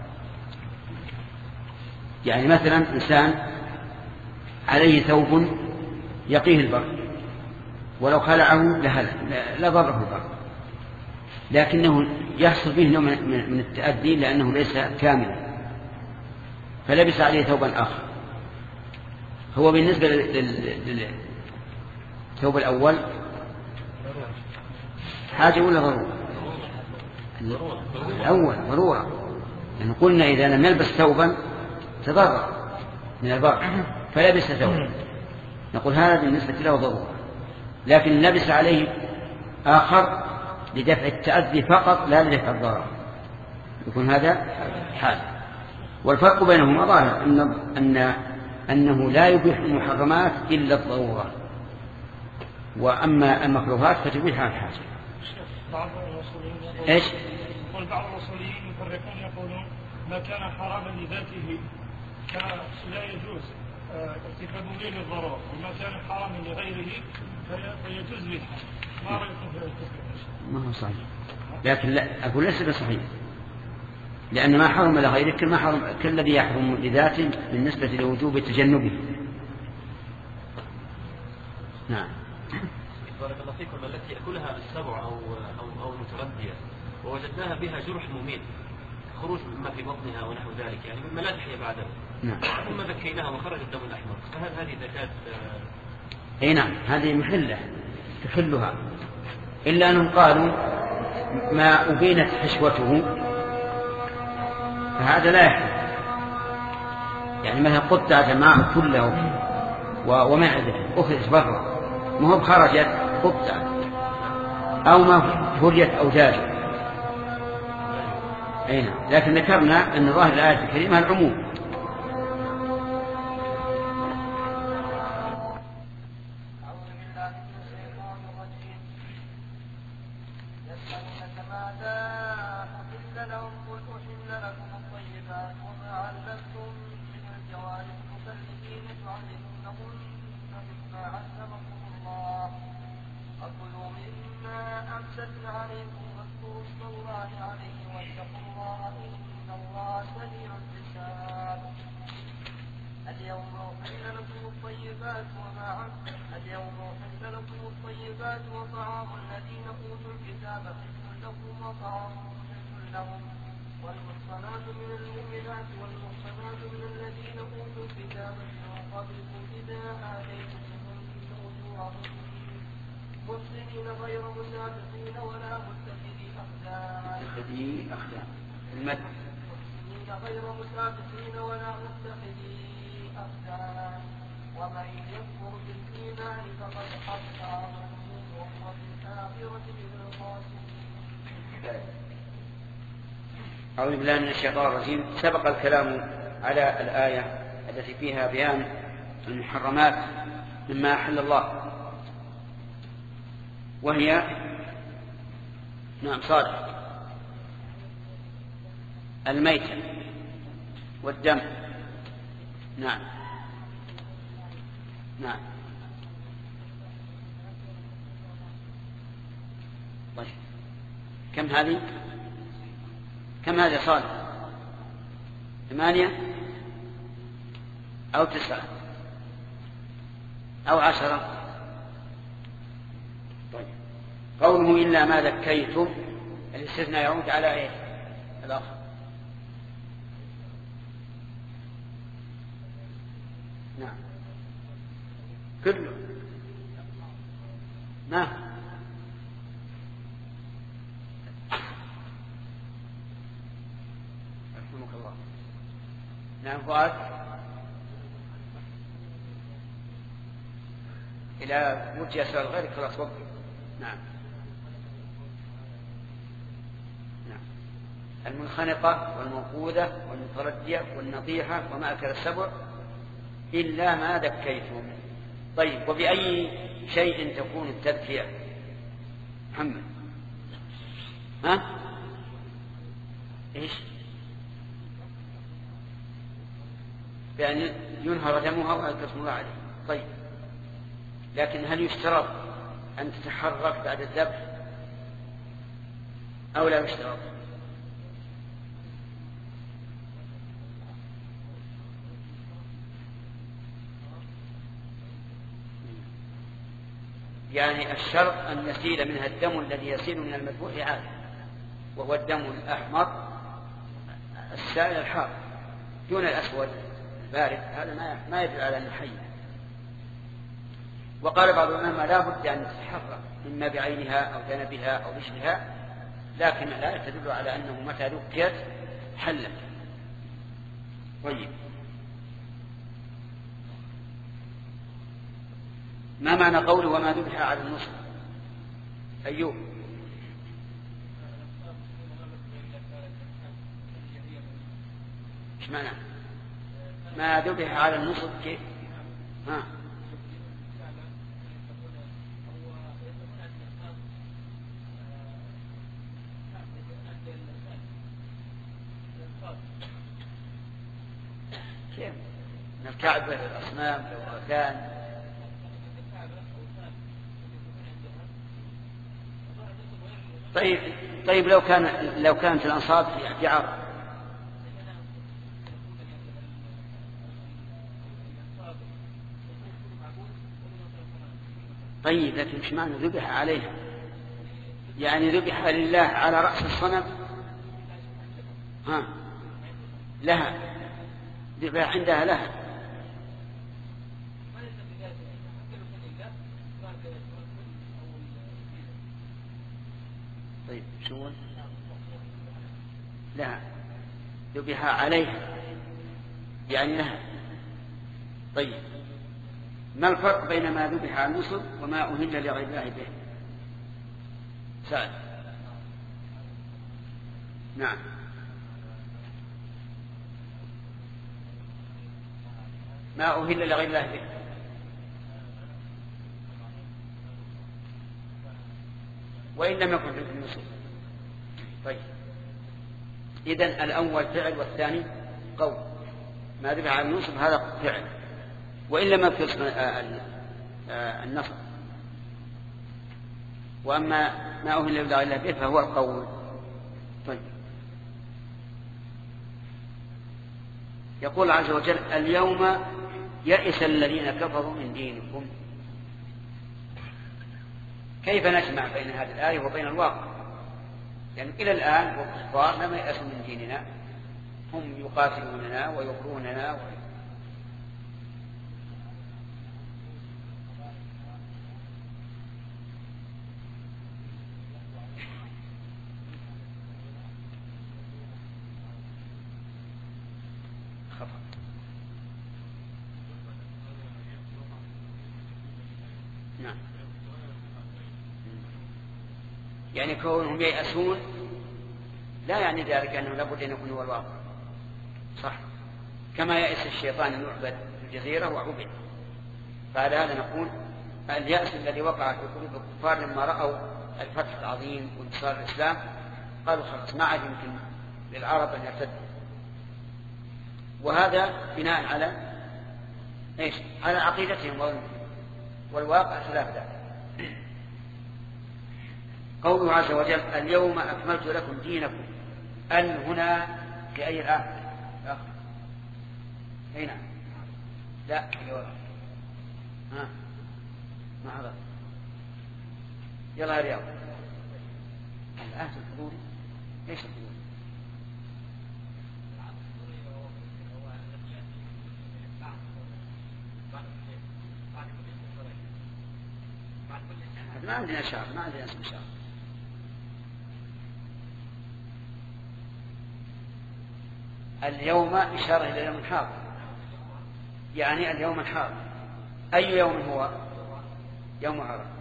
يعني مثلا إنسان عليه ثوب يقيه البرد، ولو خلعه لا ضره البرد، لكنه يحصل به نوع من التأدي لأنه ليس كاملا، فلبس عليه ثوبا آخر. هو بالنسبة للثوب الأول حاجة ولا ضرورة؟ الأول ضرورة، يعني قلنا إذا لم يلبس ثوبا تضرر من البرد فلبس ثوبا، نقول هذا بالنسبة له ضرورة. لكن لبس عليه آخر لدفع التأذي فقط لا لدفع الضرر، يكون هذا حال. والفرق بينهما ظاهر أن أن أنه لا يبيح المحرمات إلا الضرورة، وأما المكروهات فتبيحها الحاجة. بعض الرسولين إيش؟ يقول بعض الرسولين يفرقون يقولون ما كان حراما لذاته لا يجوز ارتكابه للضرر، وما كان حراما لغيره فيجوز للحرام. ما رأيكم في التفريق؟ ما هو صحيح، لكن لا أقول ليس بصحيح، لأن ما حرم لغيره كما حرم كالذي يحرم لذاته بالنسبة لوجوب تجنبه. نعم. بارك الله فيكم. التي يأكلها السبع أو أو أو المتردية ووجدناها بها جرح مميت، خروج مما في بطنها ونحو ذلك، يعني مما لا تحيا بعده. نعم. ثم ذكيناها وخرج الدم الأحمر، فهل هذه زكاة؟ أي نعم، هذه محلة تحلها، إلا أنهم قالوا ما أبينت حشوته فهذا لا يحل. يعني مثلا قطع جماعة كله ومعدة أخرج برا، ما هو خرجت قطع أو ما فريت أوجاجه. أي نعم، لكن ذكرنا أن ظاهر الآية الكريمة العموم. مما علمكم الله فكلوا مما أمسكن عليكم واذكروا اسم الله عليه واتقوا الله إن الله سريع الحساب. اليوم أحل لكم الطيبات وما اليوم أحل لكم الطيبات وطعام الذين أوتوا الكتاب حل لكم وطعامكم حل لهم والمحصنات من المؤمنات والمحصنات من الذين أوتوا الكتاب من قبلكم إذا آتيتموهن أجورهن محسنين غير مسافحين ولا متخذي أخدان متخذي أخدان محسنين غير مسافحين ولا متخذي أخدان ومن يكفر بالإيمان فقد حبط عمله وهو في الآخرة من الخاسرين. أعوذ بالله من الشيطان الرجيم. سبق الكلام على الآية التي فيها بيان المحرمات مما أحل الله، وهي نعم صادق الميتة والدم. نعم نعم طيب كم هذه؟ كم هذه صادق؟ ثمانية أو تسعة أو عشرة؟ طيب قوله إلا ما ذكيتم، الاستثناء يعود على إيه الآخر؟ نعم كله ما رحمك الله. نعم فؤاد إلى وجه سؤال غيرك خلاص وقف. نعم نعم المنخنقة والموقوذة والمتردية والنطيحة وما أكل السبع إلا ما ذكيتم. طيب وبأي شيء تكون التذكية محمد؟ ها إيش؟ بأن ينهر دمها ويذكر اسم الله عليه. طيب لكن هل يشترط أن تتحرك بعد الذبح أو لا يشترط؟ يعني الشرط أن يسيل منها الدم الذي يسيل من المذبوح عادة، وهو الدم الأحمر السائل الحار دون الأسود البارد، هذا ما يدل على أنه حي. وقال بعض العلماء لا بد أن تتحرك إما بعينها أو ذنبها أو بشرها، لكن لا تدل على أنه متى ذكيت حلت. طيب ما معنى قوله وما ذبح على النصب؟ أيوب ايش معنى ما ذبح على النصب؟ كيف؟ ها كيف؟ من الكعبة للأصنام للأوثان. طيب طيب لو كان لو كانت الأنصاب في احتعار، طيب لكن مش معنى ذبح عليها؟ يعني ذبح لله على رأس الصنم؟ ها لها ذبح عندها لها. طيب شو لها ذبح عليها يعني لها. طيب ما الفرق بين ما ذبح على النصب وما أهل لغير الله به؟ سعد. نعم ما أهل لغير الله به وإن لم يكن في النصب. طيب إذن الأول فعل والثاني قول. ما ذبح على النصب هذا فعل، وإن لم يكن النصب. وأما ما أهل لغير الله به فهو القول. طيب، يقول عز وجل اليوم يئس الذين كفروا من دينكم. كيف نجمع بين هذه الآية وبين الواقع؟ يعني إلى الآن والكفار لم يأسوا من ديننا، هم يقاتلوننا ويغروننا و... نعم. يعني كونهم ييأسون لا يعني ذلك أنه لابد أن يكون هو الواقع، صح؟ كما يأس الشيطان أن يعبد في الجزيرة وعبد. فعلى هذا نقول اليأس الذي وقع في قلوب الكفار لما رأوا الفتح العظيم وانتصار الإسلام قالوا خلاص ما عاد يمكن للعرب أن يرتدوا. وهذا بناء على إيش؟ على عقيدتهم، والواقع خلاف ذلك. قوله عز وجل اليوم أكملت لكم دينكم، أن هنا في أي الآن؟ هنا لا ها ما هذا يلا يا رياض الآن الحضوري. ليش الحضوري؟ ما عندنا شعر، ما عندنا اسم شعر. اليوم إشارة إلى يوم الحاضر، يعني اليوم الحاضر. أي يوم هو؟ يوم عرفة.